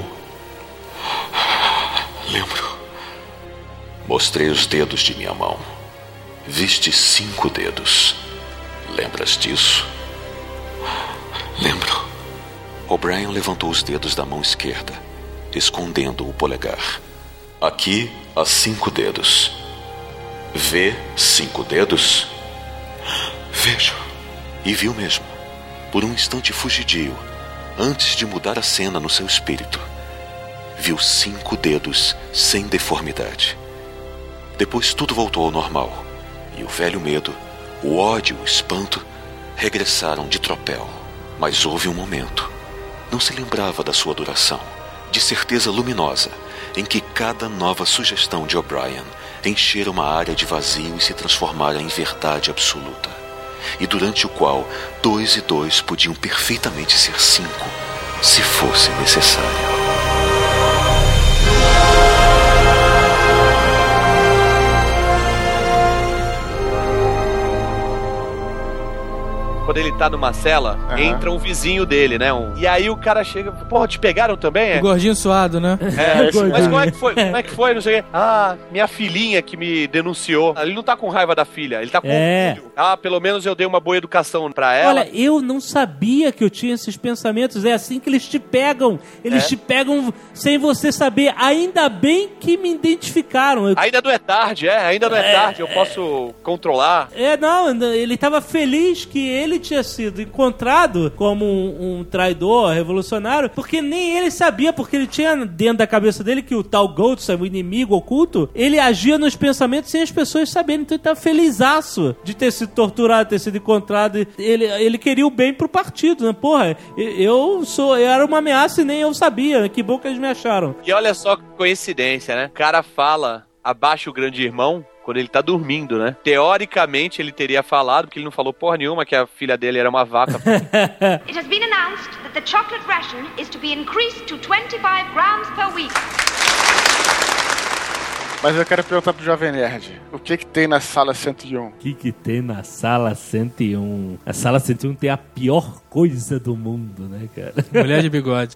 Lembro. Mostrei os dedos de minha mão. Viste cinco dedos. Lembras disso? Lembro. O'Brien levantou os dedos da mão esquerda, escondendo o polegar. Aqui há cinco dedos. Vê cinco dedos? Vejo. E viu mesmo. Por um instante fugidio, antes de mudar a cena no seu espírito. Viu cinco dedos sem deformidade. Depois tudo voltou ao normal. E o velho medo, o ódio, o espanto, regressaram de tropel. Mas houve um momento. Não se lembrava da sua duração, de certeza luminosa, em que cada nova sugestão de O'Brien enchera uma área de vazio e se transformara em verdade absoluta. E durante o qual dois e dois podiam perfeitamente ser cinco, se fosse necessário. Quando ele tá numa cela, uhum. entra um vizinho dele, né? Um... E aí o cara chega, porra, te pegaram também? É? O gordinho suado, né? É, mas como é que foi? Como é que foi? Não sei o quê. Ah, minha filhinha que me denunciou. Ele não tá com raiva da filha, ele tá com é. o filho. Ah, pelo menos eu dei uma boa educação pra ela. Olha, eu não sabia que eu tinha esses pensamentos. É assim que eles te pegam. Eles é. te pegam sem você saber. Ainda bem que me identificaram. Eu... Ainda não é tarde, é? Ainda não é, é tarde, eu posso controlar. É, não, ele tava feliz que ele ele tinha sido encontrado como um, um traidor revolucionário, porque nem ele sabia, porque ele tinha dentro da cabeça dele que o tal Goldstein, o inimigo oculto, ele agia nos pensamentos sem as pessoas saberem. Então ele tava felizaço de ter sido torturado, ter sido encontrado. Ele, ele queria o bem pro partido, né? Porra, eu sou, eu era uma ameaça e nem eu sabia. Que bom que eles me acharam. E olha só que coincidência, né? O cara fala, abaixa o grande irmão, quando ele tá dormindo, né? Teoricamente, ele teria falado, porque ele não falou porra nenhuma, que a filha dele era uma vaca. It has been announced that the chocolate ration is to be increased to twenty-five grams per week. Mas eu quero perguntar pro Jovem Nerd, o que que tem na sala cento e um? O que que tem na sala cento e um? A sala cento e um tem a pior coisa do mundo, né, cara? Mulher de bigode.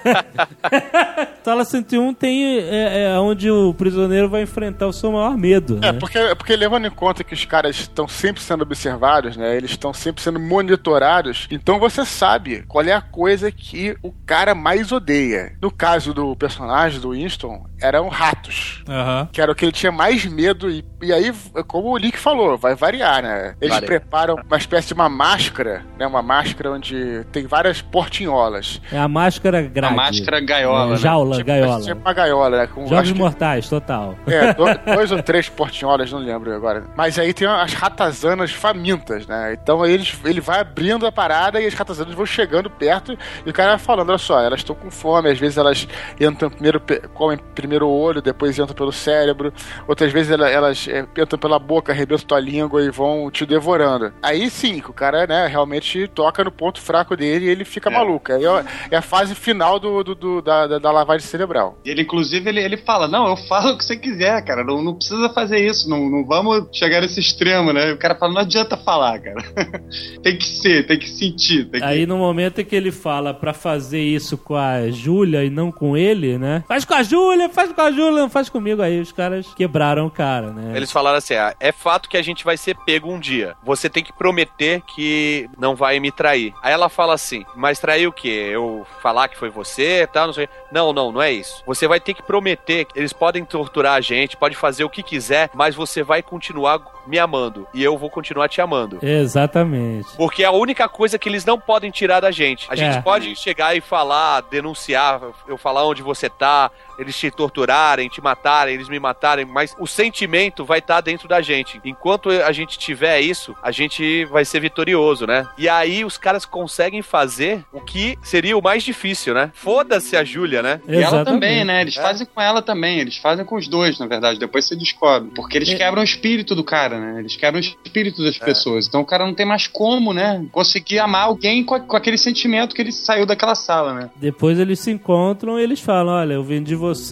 Sala cento e um tem é, é onde o prisioneiro vai enfrentar o seu maior medo, É, né? porque, porque levando em conta que os caras estão sempre sendo observados, né? Eles estão sempre sendo monitorados. Então você sabe qual é a coisa que o cara mais odeia. No caso do personagem, do Winston, eram ratos. Aham. Que era o que ele tinha mais medo. E, e aí, como o Nick falou, vai variar, né? Eles Varia. preparam uma espécie de uma máscara, né? Uma máscara onde tem várias portinholas. É a máscara grade. A máscara gaiola, É, né? jaula, Tipo, gaiola. tipo uma gaiola, né? Com, Jogos acho que- Mortais, total. É, dois, dois ou três portinholas, não lembro agora. Mas aí tem as ratazanas famintas, né? Então aí eles, ele vai abrindo a parada e as ratazanas vão chegando perto e o cara vai falando, olha só, elas estão com fome, às vezes elas entram primeiro, pe- comem primeiro o olho, depois entram pelo cérebro, outras vezes elas, elas é, entram pela boca, arrebentam tua língua e vão te devorando. Aí sim, que o cara, né, realmente toca no ponto fraco dele e ele fica É. maluco. Aí é, é a fase final do, do, do- da, da, da lavagem cerebral. E ele, inclusive, ele, ele fala, não, eu falo o que você quiser, cara, não, não precisa fazer isso, não, não vamos chegar nesse extremo, né? O cara fala, não adianta falar, cara. Tem que ser, tem que sentir. Tem que... Aí no momento em que ele fala pra fazer isso com a Júlia e não com ele, né? Faz com a Júlia, faz com a Júlia, não faz comigo. Aí os caras quebraram o cara, né? Eles falaram assim, ah, é fato que a gente vai ser pego um dia. Você tem que prometer que não vai me trair. Aí ela fala assim, mas trair o quê? Eu falar que foi você e tal, não sei. Não, não, não é isso. Você vai ter que prometer que eles podem torturar a gente, pode fazer o que quiser, mas você vai continuar me amando. E eu vou continuar te amando. Exatamente. Porque é a única coisa que eles não podem tirar da gente. A gente É. pode chegar e falar, denunciar, eu falar onde você tá, eles te torturarem, te matarem, eles me matarem, mas o sentimento vai estar dentro da gente. Enquanto a gente tiver isso, a gente vai ser vitorioso, né? E aí os caras conseguem fazer o que seria o mais difícil, né? Foda-se a Júlia, né? E ela Exatamente. também, né? Eles É. fazem com ela também. Eles fazem com os dois, na verdade. Depois você descobre. Porque eles É. quebram o espírito do cara, né? Eles quebram o espírito das pessoas. Então o cara não tem mais como, né? Conseguir amar alguém com, a- com aquele sentimento que ele saiu daquela sala, né? Depois eles se encontram e eles falam, olha, eu vendi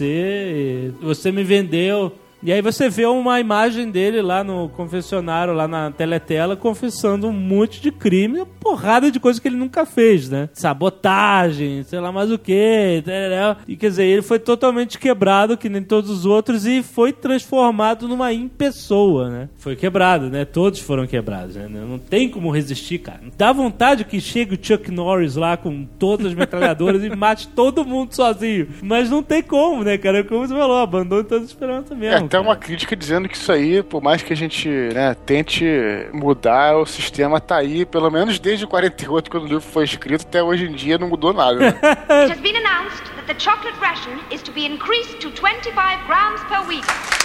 você, você me vendeu. E aí você vê uma imagem dele lá no confessionário, lá na teletela, confessando um monte de crime, uma porrada de coisa que ele nunca fez, né? Sabotagem, sei lá mais o quê. E quer dizer, ele foi totalmente quebrado, que nem todos os outros, e foi transformado numa impessoa, né? Foi quebrado, né? Todos foram quebrados, né? Não tem como resistir, cara. Dá vontade que chegue o Chuck Norris lá com todas as metralhadoras e mate todo mundo sozinho. Mas não tem como, né, cara? Como você falou, abandone toda a esperança É, mesmo. até cara. uma crítica dizendo que isso aí, por mais que a gente, né, tente mudar, o sistema tá aí, pelo menos desde quarenta e oito, quando o livro foi escrito, até hoje em dia não mudou nada, né? It has been announced that the chocolate ration is to be increased to twenty-five grams per week.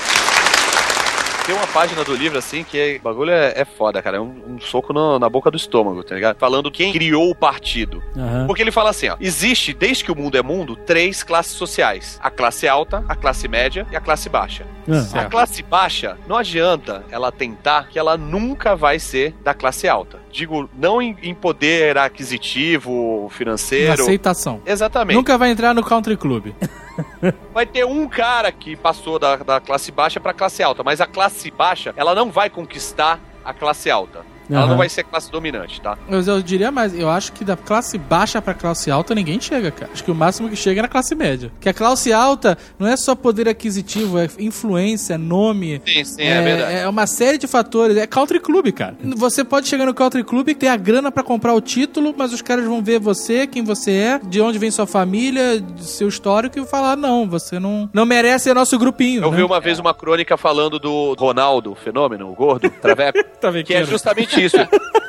Tem uma página do livro, assim, que é, o bagulho é, é foda, cara. É um, um soco no- na boca do estômago, tá ligado? Falando quem criou o partido. Aham. Porque ele fala assim, ó. Existe, desde que o mundo é mundo, três classes sociais. A classe alta, a classe média e a classe baixa. Ah, A classe baixa, não adianta ela tentar que ela nunca vai ser da classe alta. Digo, não em, em poder aquisitivo, financeiro. Aceitação. Exatamente. Nunca vai entrar no country club. Vai ter um cara que passou da, da classe baixa pra classe alta, mas a classe baixa, ela não vai conquistar a classe alta. Ela Aham. não vai ser classe dominante, tá? Mas eu diria mais, eu acho que da classe baixa pra classe alta ninguém chega, cara. Acho que o máximo que chega é na classe média. Que a classe alta não é só poder aquisitivo, é influência, nome. Sim, sim, é, verdade. É uma série de fatores. É country club, cara. Você pode chegar no country club e ter a grana pra comprar o título, mas os caras vão ver você, quem você é, de onde vem sua família, de seu histórico e falar, não, você não, não merece ser nosso grupinho. Eu né? vi uma vez uma crônica falando do Ronaldo, o fenômeno, o gordo, traveco, Tá que é justamente isso.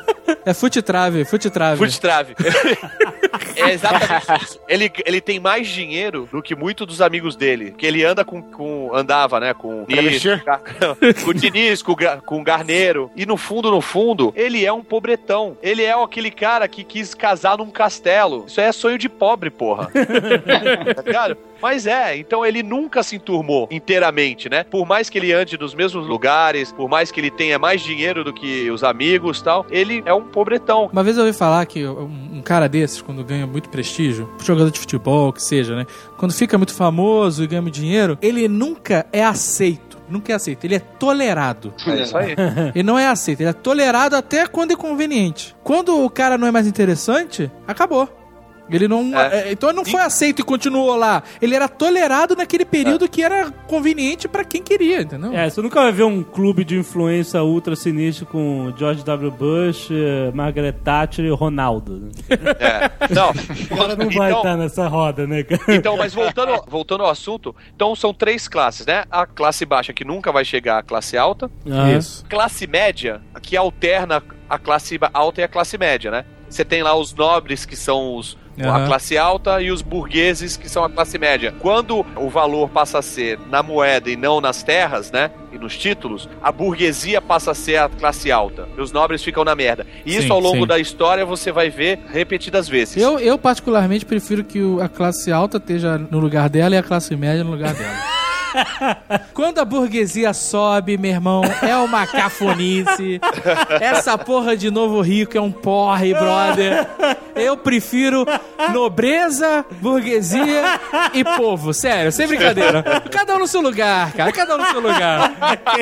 É fute-trave, fute-trave. Fute-trave. É exatamente isso. Ele, ele tem mais dinheiro do que muitos dos amigos dele. Que ele anda com. com andava, né? Com o Diniz, com o Diniz, com, com o Garneiro. E no fundo, no fundo, ele é um pobretão. Ele é aquele cara que quis casar num castelo. Isso aí é sonho de pobre, porra. Tá ligado? Mas é, então ele nunca se enturmou inteiramente, né? Por mais que ele ande nos mesmos lugares, por mais que ele tenha mais dinheiro do que os amigos e tal, ele é um pobretão. Uma vez eu ouvi falar que um cara desses, quando ganha muito prestígio, jogador de futebol, que seja, né? Quando fica muito famoso e ganha muito dinheiro, ele nunca é aceito. Nunca é aceito, ele é tolerado. É isso aí. Ele não é aceito, ele é tolerado até quando é conveniente. Quando o cara não é mais interessante, acabou. Ele não, é. Então ele não foi aceito e continuou lá. Ele era tolerado naquele período é. que era conveniente pra quem queria, entendeu? É, você nunca vai ver um clube de influência ultra sinistro com George W. Bush, Margaret Thatcher e Ronaldo. É. Não. O cara não vai então, estar nessa roda, né, cara? Então, mas voltando, voltando ao assunto, então são três classes, né? A classe baixa que nunca vai chegar à classe alta. Ah. Isso. Classe média, que alterna a classe alta e a classe média, né? Você tem lá os nobres, que são os Uhum. a classe alta, e os burgueses, que são a classe média. Quando o valor passa a ser na moeda e não nas terras, né, e nos títulos, a burguesia passa a ser a classe alta. E os nobres ficam na merda. E isso, sim, ao longo sim. da história, você vai ver repetidas vezes. Eu, eu particularmente, prefiro que a classe alta esteja no lugar dela e a classe média no lugar dela. Quando a burguesia sobe, meu irmão, é uma cafonice. Essa porra de novo rico é um porre, brother. Eu prefiro nobreza, burguesia e povo. Sério, sem brincadeira. Cada um no seu lugar, cara. Cada um no seu lugar.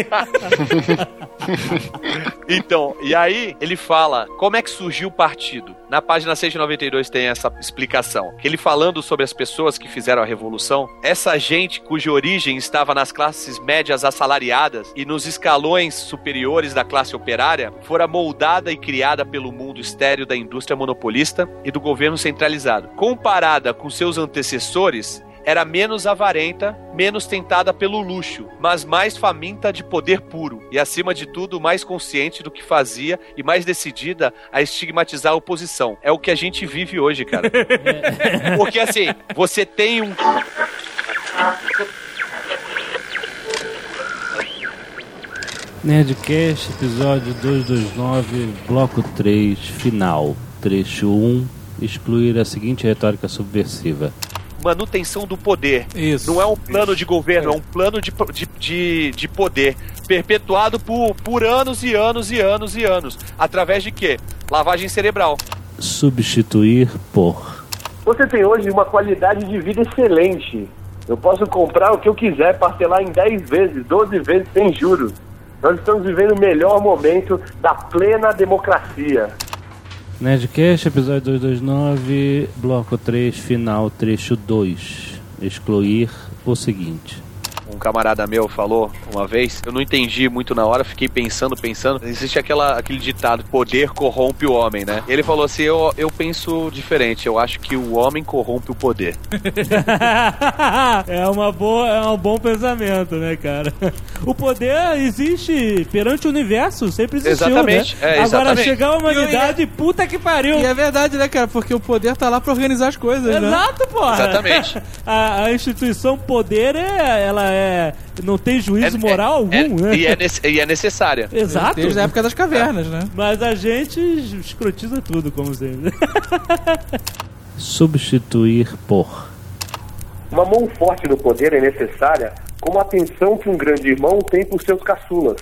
Então, e aí ele fala como é que surgiu o partido. Na página cento e noventa e dois tem essa explicação. Que ele falando sobre as pessoas que fizeram a revolução, essa gente cuja origem estava nas classes médias assalariadas e nos escalões superiores da classe operária, fora moldada e criada pelo mundo estéril da indústria monopolista e do governo centralizado. Comparada com seus antecessores, era menos avarenta, menos tentada pelo luxo, mas mais faminta de poder puro e, acima de tudo, mais consciente do que fazia e mais decidida a estigmatizar a oposição. É o que a gente vive hoje, cara. Porque, assim, você tem um... Nerdcast, episódio duzentos e vinte e nove, bloco três, final. Trecho um, excluir a seguinte retórica subversiva. Manutenção do poder. Isso. Não é um plano de governo, é um plano de, de, de, de poder perpetuado por, por anos e anos e anos e anos. Através de quê? Lavagem cerebral. Substituir por... Você tem hoje uma qualidade de vida excelente. Eu posso comprar o que eu quiser, parcelar em dez vezes, doze vezes sem juros. Nós estamos vivendo o melhor momento da plena democracia. Nerdcast, episódio duzentos e vinte e nove, bloco três, final, trecho dois. Excluir o seguinte. Um camarada meu falou uma vez, eu não entendi muito na hora, fiquei pensando, pensando. Existe aquela, aquele ditado, poder corrompe o homem, né? Ele falou assim, eu, eu penso diferente, eu acho que o homem corrompe o poder. É uma boa, é um bom pensamento, né, cara? O poder existe perante o universo, sempre existiu, exatamente, né? É, exatamente. Agora chegar a humanidade, puta que pariu. E é verdade, né, cara? Porque o poder tá lá pra organizar as coisas, Exato, né? Exato, porra. Exatamente. A, a instituição poder, é, ela é É, não tem juízo é, moral algum, é, né? E é, e é necessária. Exato. Desde a época das cavernas, né? Mas a gente escrotiza tudo, como sempre. Substituir por... Uma mão forte no poder é necessária, como a atenção que um grande irmão tem por seus caçulas.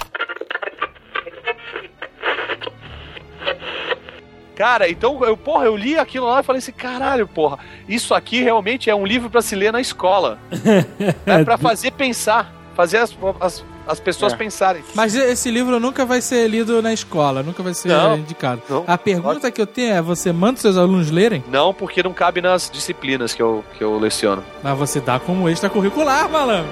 Cara, então, eu, porra, eu li aquilo lá e falei assim, caralho, porra, isso aqui realmente é um livro pra se ler na escola. É pra fazer pensar, fazer as, as, as pessoas é. pensarem. Mas esse livro nunca vai ser lido na escola, nunca vai ser não, indicado. Não. A pergunta que eu tenho é, você manda seus alunos lerem? Não, porque não cabe nas disciplinas que eu, que eu leciono. Mas você dá como extracurricular, malandro.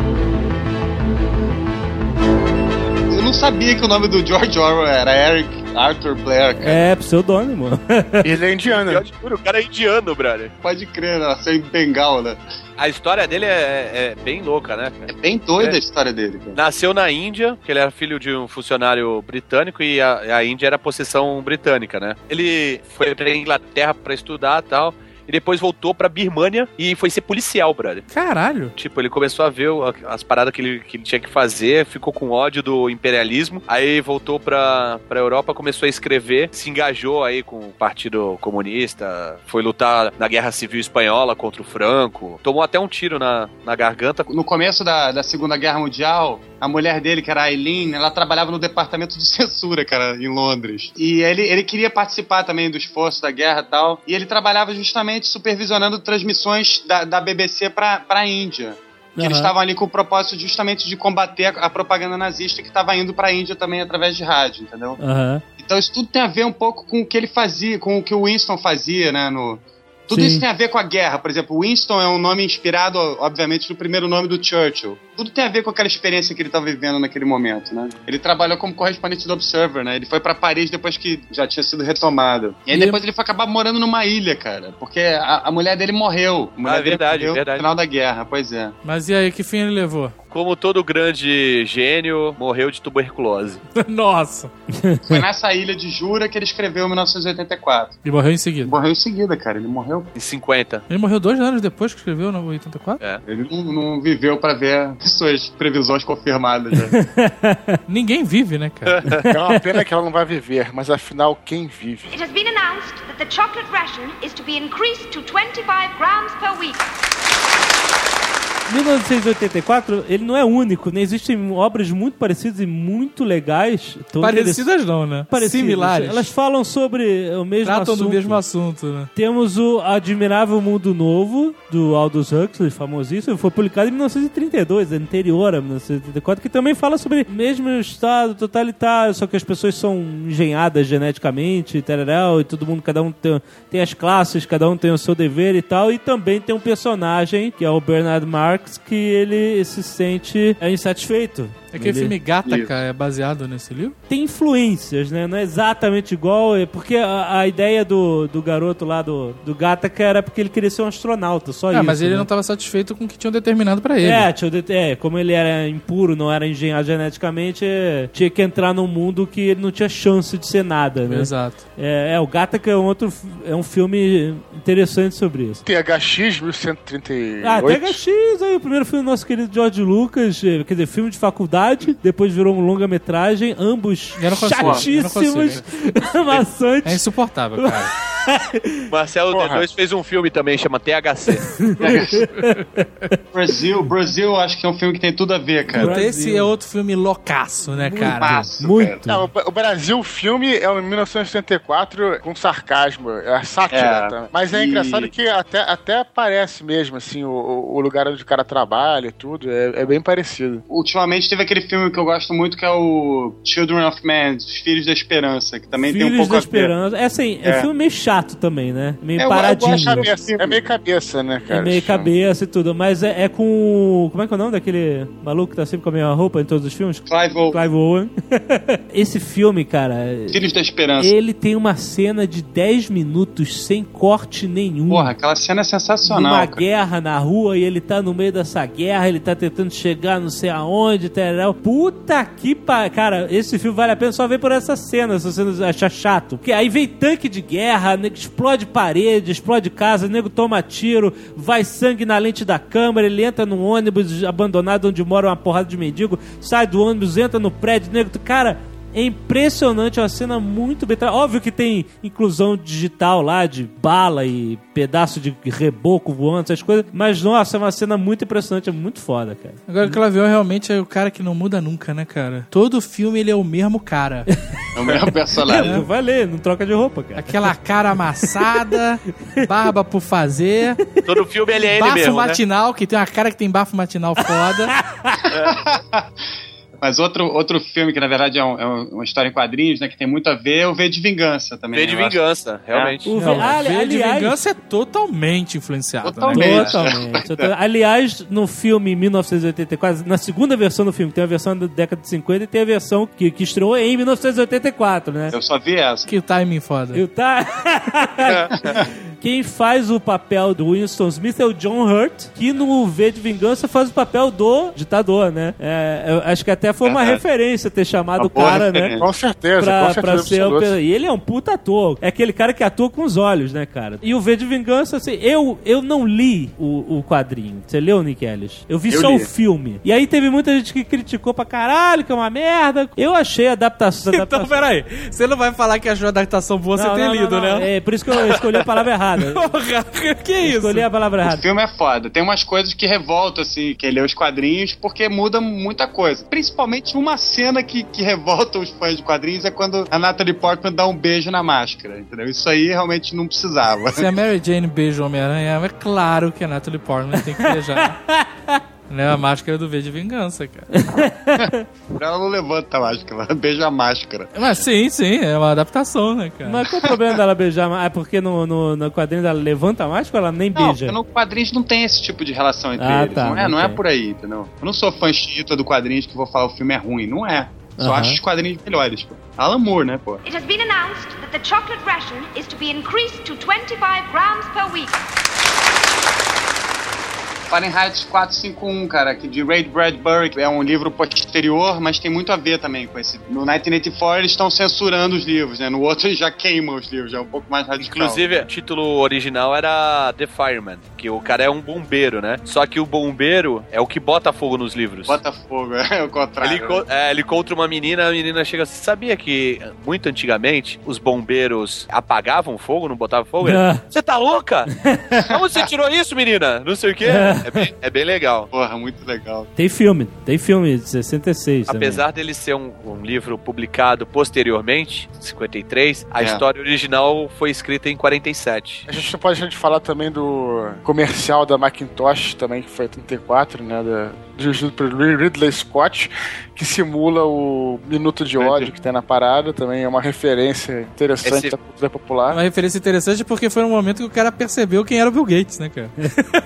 Eu não sabia que o nome do George Orwell era Eric Arthur Blair, cara. É, pseudônimo. Ele é indiano. Eu juro, o cara é indiano, brother. Pode crer, nasceu em Bengal, né? A história dele é, é bem louca, né? É bem doida É. a história dele, cara. Nasceu na Índia, que ele era filho de um funcionário britânico e a, a Índia era possessão britânica, né? Ele foi pra Inglaterra pra estudar e tal. E depois voltou pra Birmânia e foi ser policial, brother. Caralho. Tipo, ele começou a ver o- as paradas que ele, que ele tinha que fazer, ficou com ódio do imperialismo, aí voltou pra, pra Europa, começou a escrever, se engajou aí com o Partido Comunista, foi lutar na Guerra Civil Espanhola contra o Franco, tomou até um tiro na, na garganta. No começo da, da Segunda Guerra Mundial, a mulher dele, que era a Eileen, ela trabalhava no departamento de censura, cara, em Londres. E ele, ele queria participar também do esforço da guerra e tal, e ele trabalhava justamente supervisionando transmissões da, da B B C pra, pra Índia. Que Uhum. eles estavam ali com o propósito justamente de combater a, a propaganda nazista que estava indo pra Índia também através de rádio, entendeu? Aham. Então isso tudo tem a ver um pouco com o que ele fazia, com o que o Winston fazia, né? No... Tudo Sim. isso tem a ver com a guerra. Por exemplo, Winston é um nome inspirado, obviamente, no primeiro nome do Churchill. Tudo tem a ver com aquela experiência que ele estava vivendo naquele momento, né? Ele trabalhou como correspondente do Observer, né? Ele foi pra Paris depois que já tinha sido retomado. E aí E- depois ele foi acabar morando numa ilha, cara. Porque a, a mulher dele morreu. A mulher Ah, dele verdade, morreu verdade. no final da guerra, pois é. Mas e aí, que fim ele levou? Como todo grande gênio, morreu de tuberculose. Nossa. Foi nessa ilha de Jura que ele escreveu em mil novecentos e oitenta e quatro. E morreu em seguida. Morreu em seguida, cara. Ele morreu. Em cinquenta. Ele morreu dois anos depois que escreveu no oitenta e quatro? É. Ele não, não viveu pra ver suas previsões confirmadas, né? Ninguém vive, né, cara? É uma pena que ela não vai viver, mas afinal, quem vive? It has been announced that the chocolate ration is to be increased to twenty-five grams per week. mil novecentos e oitenta e quatro, ele não é único, né? Existem obras muito parecidas e muito legais. Tão Parecidas não, né? parecidas. Similares. Elas falam sobre o mesmo Tratam assunto. do mesmo assunto, né? Temos o Admirável Mundo Novo, do Aldous Huxley, famosíssimo. Foi publicado em mil novecentos e trinta e dois, anterior a mil novecentos e oitenta e quatro, que também fala sobre o mesmo estado totalitário, só que as pessoas são engenhadas geneticamente, tararau, e todo mundo, cada um tem, tem as classes, cada um tem o seu dever e tal. E também tem um personagem, que é o Bernard Marx, que ele se sente é, insatisfeito. É aquele Ele- filme Gattaca é baseado nesse livro? Tem influências, né? Não é exatamente igual, é porque a, a ideia do, do garoto lá do, do Gattaca era porque ele queria ser um astronauta, só Ah, isso. mas ele né? não estava satisfeito com o que tinham determinado pra ele. É, tinha o det- é, como ele era impuro, não era engenhado geneticamente, é, tinha que entrar num mundo que ele não tinha chance de ser nada, né? Exato. É, é, o Gattaca é um outro, f- é um filme interessante sobre isso. T H X mil cento e trinta e oito. Ah, T H X aí, o primeiro filme do nosso querido George Lucas, eh, quer dizer, filme de faculdade, depois virou um longa-metragem, ambos Eu não consigo, eu não chatíssimos, maçantes. É insuportável, cara. Marcelo Porra. D dois fez um filme também, chama T H C. Brasil, Brasil, acho que é um filme que tem tudo a ver, cara. Puta, esse é outro filme loucaço, né, cara? Massa, Muito. Não, o Brasil, o filme é um mil novecentos e setenta e quatro com sarcasmo, é sátira. É. Tá? Mas é E- engraçado que até, até parece mesmo, assim, o, o lugar onde o cara trabalha e tudo, é, é bem parecido. Ultimamente teve aquele filme que eu gosto muito que é o Children of Man, Os Filhos da Esperança, que também tem um Filhos pouco da a ver. Esperança. É assim, é, É. filme meio chato também, né? Meio É, eu- eu paradinho. gosto de- Cabeça, é meio cabeça, né, cara? É meio esse filme. cabeça e tudo, mas é, é com... Como é que é o nome daquele maluco que tá sempre com a mesma roupa em todos os filmes? Clive Owen. Clive Owen. Esse filme, cara, Filhos da Esperança. ele tem uma cena de dez minutos sem corte nenhum. Porra, aquela cena é sensacional, Numa cara. guerra na rua e ele tá no meio dessa guerra, ele tá tentando chegar não sei aonde, tal. Puta que pa... Cara, esse filme vale a pena só ver por essa cena, se você achar chato. Porque aí vem tanque de guerra, nego explode parede, explode casa, nego toma tiro, vai sangue na lente da câmera, ele entra num ônibus abandonado onde mora uma porrada de mendigo, sai do ônibus, entra no prédio, nego... Cara... É impressionante, é uma cena muito bem... tra- Óbvio que tem inclusão digital lá, de bala e pedaço de reboco voando, essas coisas. Mas, nossa, é uma cena muito impressionante, é muito foda, cara. Agora, o Clavião realmente é o cara que não muda nunca, né, cara? Todo filme ele é o mesmo cara. É o mesmo personagem. É, vai ler, não troca de roupa, cara. Aquela cara amassada, barba por fazer, Todo filme ele é ele bafo mesmo, né? matinal, que tem uma cara que tem bafo matinal foda. Mas outro, outro filme que, na verdade, é, um, é uma história em quadrinhos, né? Que tem muito a ver, é o V de Vingança também. V de Vingança, acho. realmente. É. O Não, v, ali, v de aliás, Vingança é totalmente influenciado. Totalmente. Né? Totalmente. Aliás, no filme mil novecentos e oitenta e quatro, na segunda versão do filme, tem a versão da década de cinquenta e tem a versão que, que estreou em mil novecentos e oitenta e quatro, né? Eu só vi essa. Que timing foda. Eu tá... Quem faz o papel do Winston Smith é o John Hurt, que no V de Vingança faz o papel do ditador, né? É, eu acho que até foi uma é, referência ter chamado uma o cara, né? referência. Com certeza, Pra, com certeza. pra ser o, absoluta. e ele é um puta ator. É aquele cara que atua com os olhos, né, cara? E o V de Vingança, assim, eu, eu não li o, o quadrinho. Você leu, Nick Ellis? Eu vi Eu só li. o filme. E aí teve muita gente que criticou pra caralho, que é uma merda. Eu achei a adaptação... Então, adaptação... peraí. Você não vai falar que achou a adaptação boa sem Não, ter não, lido, não, não. né? É por isso que eu escolhi a palavra errada. Porra, que isso? Escolhi a palavra O errada. filme é foda. Tem umas coisas que revoltam, assim, quem lê os quadrinhos, porque muda muita coisa. Principalmente uma cena que, que revolta os fãs de quadrinhos é quando a Natalie Portman dá um beijo na máscara, entendeu? Isso aí realmente não precisava. Se a Mary Jane beija o Homem-Aranha, é claro que a Natalie Portman tem que beijar. Né, a máscara do V de Vingança, cara. Ela não levanta a máscara, ela beija a máscara. Mas sim, sim, é uma adaptação, né, cara? Mas qual o problema dela beijar? É porque no, no, no quadrinho ela levanta a máscara ou ela nem Não, beija? porque no quadrinhos não tem esse tipo de relação entre Ah, eles. tá, não, é, não não é tem. por aí, entendeu? Eu não sou fã chita do quadrinhos que vou falar o filme é ruim. Não é. Só Aham. acho os quadrinhos melhores, pô. Alan Moore, né, pô? It has been announced that the chocolate ration is to be increased to twenty-five grams per week. Fahrenheit quatrocentos e cinquenta e um, cara, que de Ray Bradbury, que é um livro posterior, mas tem muito a ver também com esse. No mil novecentos e oitenta e quatro eles estão censurando os livros, né? No outro eles já queimam os livros, já é um pouco mais radical. Inclusive, o título original era The Fireman, que o cara é um bombeiro, né? Só que o bombeiro é o que bota fogo nos livros. Bota fogo, é o contrário. Ele, enco- é, ele encontra uma menina, a menina chega assim, sabia que muito antigamente os bombeiros apagavam fogo, não botavam fogo? Ah. Você tá louca? Onde você tirou isso, menina? Não sei o quê. É bem, é bem legal. Porra, muito legal. Tem filme, tem filme de sessenta e seis também. Apesar dele ser um, um livro publicado posteriormente, em cinquenta e três, a É. história original foi escrita em quarenta e sete. A gente não pode deixar de falar também do comercial da Macintosh, também, que foi em trinta e quatro, né? Da, dirigido por Ridley Scott, que simula o Minuto de Ódio que tem na parada. Também é uma referência interessante Esse- da cultura É popular. uma referência interessante porque foi no momento que o cara percebeu quem era o Bill Gates, né, cara?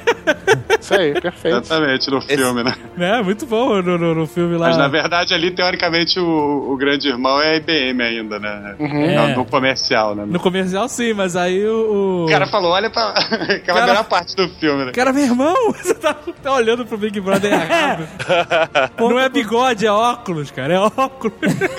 Isso aí, perfeito. Exatamente, no filme, né? É, muito bom no, no, no filme lá. Mas na verdade ali, teoricamente, o, o grande irmão é a I B M ainda, né? Uhum. É. No, no comercial, né? No comercial, sim, mas aí o... O cara falou, olha pra aquela Cara- melhor parte do filme, né? Cara, meu irmão, você tá, tá olhando pro Big Brother errado. Não é bigode, é óculos, cara, é óculos.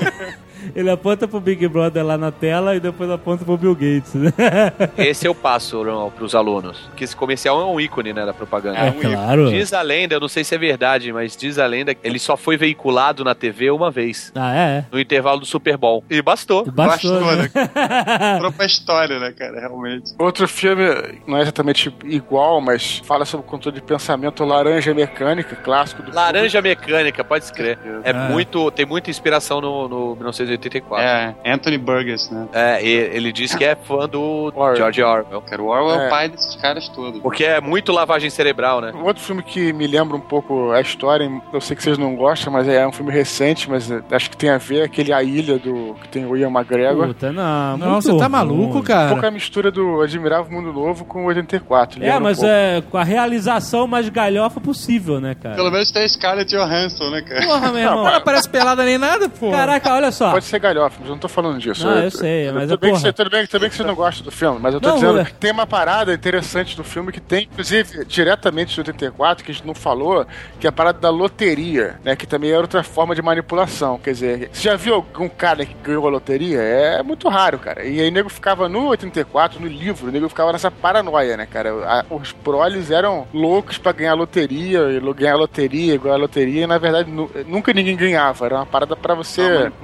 Ele aponta pro Big Brother lá na tela e depois aponta pro Bill Gates, né? Esse eu passo não, pros alunos. Porque esse comercial é um ícone, né, da propaganda. É claro. Diz a lenda, eu não sei se é verdade, mas diz a lenda que ele só foi veiculado na T V uma vez. Ah, é? No intervalo do Super Bowl. E bastou. Bastou, Bastou, né? Entrou pra história, né, cara? Realmente. Outro filme, não é exatamente igual, mas fala sobre o controle de pensamento, Laranja Mecânica, clássico do Laranja Mecânica, pode escrever. É Ah. muito, tem muita inspiração no, no mil novecentos e oitenta e quatro. É, Anthony Burgess, né? É, e ele diz que é fã do Orwell. George Orwell. Cara, o Orwell é É. o pai desses caras todos. Porque é muito lavagem cerebral, né? Um outro filme que me lembra um pouco a história, eu sei que vocês não gostam, mas é um filme recente, mas é, acho que tem a ver, aquele A Ilha do que tem o Ian McGregor. Puta, não. Não, muito você tá ruim. maluco, Um pouco a cara. mistura do Admirável Mundo Novo com o oitenta e quatro. É, lembra um mas pouco. é com a realização mais galhofa possível, né, cara? Pelo menos tem a Scarlett Johansson, né, cara? Porra, meu irmão. Não parece pelada nem nada, pô. Caraca, olha só. Pode ser galhofa, mas eu não tô falando disso. Não, eu sei, mas tudo, é bem que porra. você, tudo, bem, tudo bem que você não gosta do filme, mas eu tô Não, dizendo é- que tem uma parada interessante do filme que tem, inclusive, diretamente de oitenta e quatro, que a gente não falou, que é a parada da loteria, né? Que também é outra forma de manipulação. Quer dizer, você já viu algum cara que ganhou a loteria? É muito raro, cara. E aí o nego ficava no oitenta e quatro, no livro, o nego ficava nessa paranoia, né, cara? A- os proles eram loucos pra ganhar a loteria, e lo- ganhar a loteria, ganhar a loteria, e na verdade nu- nunca ninguém ganhava. Era uma parada pra você Ah, ma- é,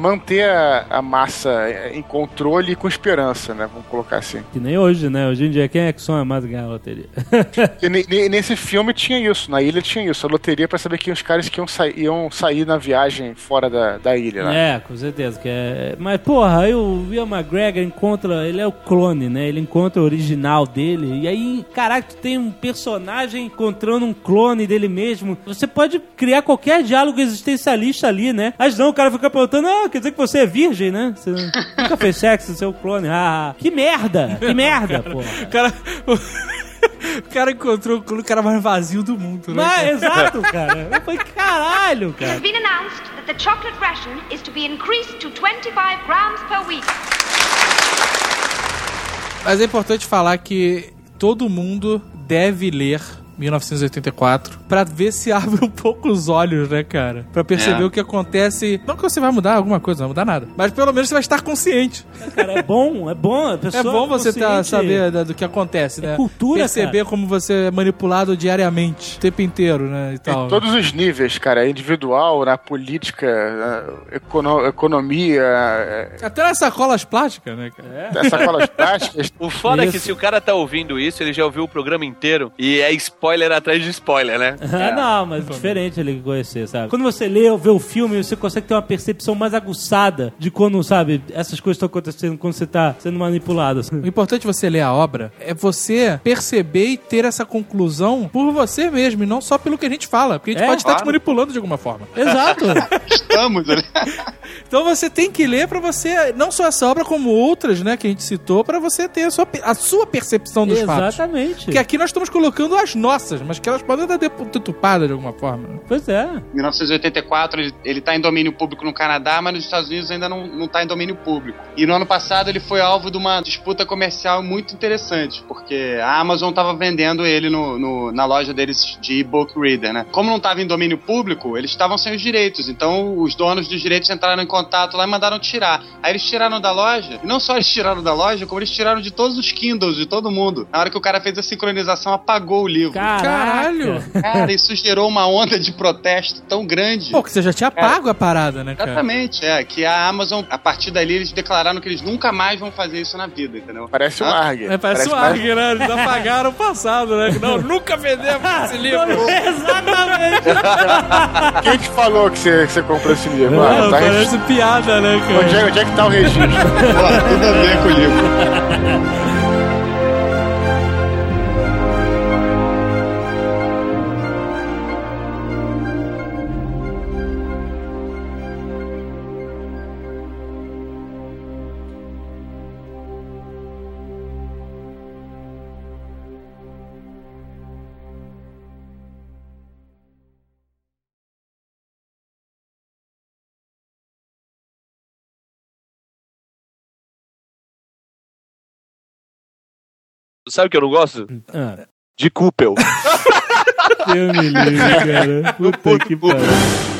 manter a, a massa em controle e com esperança, né? Vamos colocar assim. Que nem hoje, né? Hoje em dia, quem é que sonha mais ganhar a loteria? E, ne, nesse filme tinha isso, na ilha tinha isso, a loteria pra saber que os caras que iam, sa iam sair na viagem fora da, da ilha, né? É, com certeza. Que é... Mas, porra, aí o Ian McGregor encontra, ele é o clone, né? Ele encontra o original dele, e aí, caraca, tu tem um personagem encontrando um clone dele mesmo. Você pode criar qualquer diálogo existencialista ali, né? Mas não, o cara fica perguntando, ah, quer dizer que você é virgem, né? Você nunca fez sexo, você é o clone. Ah, que merda! Que merda, porra! O cara... O cara encontrou o cara mais vazio do mundo, né? Mas, exato, cara. Eu falei, caralho, It cara. has been announced that the chocolate ration is to be increased to twenty-five grams per week. Mas é importante falar que todo mundo deve ler mil novecentos e oitenta e quatro pra ver se abre um pouco os olhos, né, cara? Pra perceber É. o que acontece. Não que você vai mudar alguma coisa, não vai mudar nada. Mas pelo menos você vai estar consciente. Cara, é bom, é bom. A pessoa É bom você tá, consciente. saber né, do que acontece, né? É cultura, perceber cara. como você é manipulado diariamente, o tempo inteiro, né? E tal. Em todos os níveis, cara, individual, na política, na econo economia, é, Até nas sacolas plásticas, né, cara? nas sacolas plásticas. O foda é que Isso. se o cara tá ouvindo isso, ele já ouviu o programa inteiro e é spoiler atrás de spoiler, né? É, não, mas é diferente ele conhecer, sabe? Quando você lê ou vê o filme, você consegue ter uma percepção mais aguçada de quando, sabe, essas coisas estão acontecendo quando você tá sendo manipulado. O importante você ler a obra é você perceber e ter essa conclusão por você mesmo, e não só pelo que a gente fala, porque a gente É, pode estar te claro. manipulando de alguma forma. Exato. Estamos, né? Então você tem que ler pra você, não só essa obra, como outras, né, que a gente citou, pra você ter a sua, a sua percepção dos fatos. Exatamente. Porque aqui nós estamos colocando as nossas, mas que elas podem estar deturpadas de alguma forma. né? Pois é. Em mil novecentos e oitenta e quatro ele, ele tá em domínio público no Canadá, mas nos Estados Unidos ainda não, não tá em domínio público. E no ano passado ele foi alvo de uma disputa comercial muito interessante, porque a Amazon tava vendendo ele no, no- na loja deles de e-book reader, né? Como não tava em domínio público, eles estavam sem os direitos, então os donos dos direitos entraram em contato lá e mandaram tirar. Aí eles tiraram da loja, e não só eles tiraram da loja, como eles tiraram de todos os Kindles, de todo mundo. Na hora que o cara fez a sincronização, apagou o livro. Caralho! Cara, isso gerou uma onda de protesto tão grande. Pô, que você já tinha pago a parada, né, cara? Exatamente, é. Que a Amazon, a partir dali, eles declararam que eles nunca mais vão fazer isso na vida, entendeu? Parece um Ah, ARG. É, parece um mais- ARG, né? Eles apagaram o passado, né? Não, nunca vendemos esse livro. Exatamente. Quem te falou que você, que você comprou esse livro? Não, Ah, tá parece piada, né, registro. Onde, cara? é, onde é que tá o registro? Pô, tudo a ver com o livro. Sabe o que eu não gosto? Ah, De Coopel. Deus me livre, cara. Puta que pariu.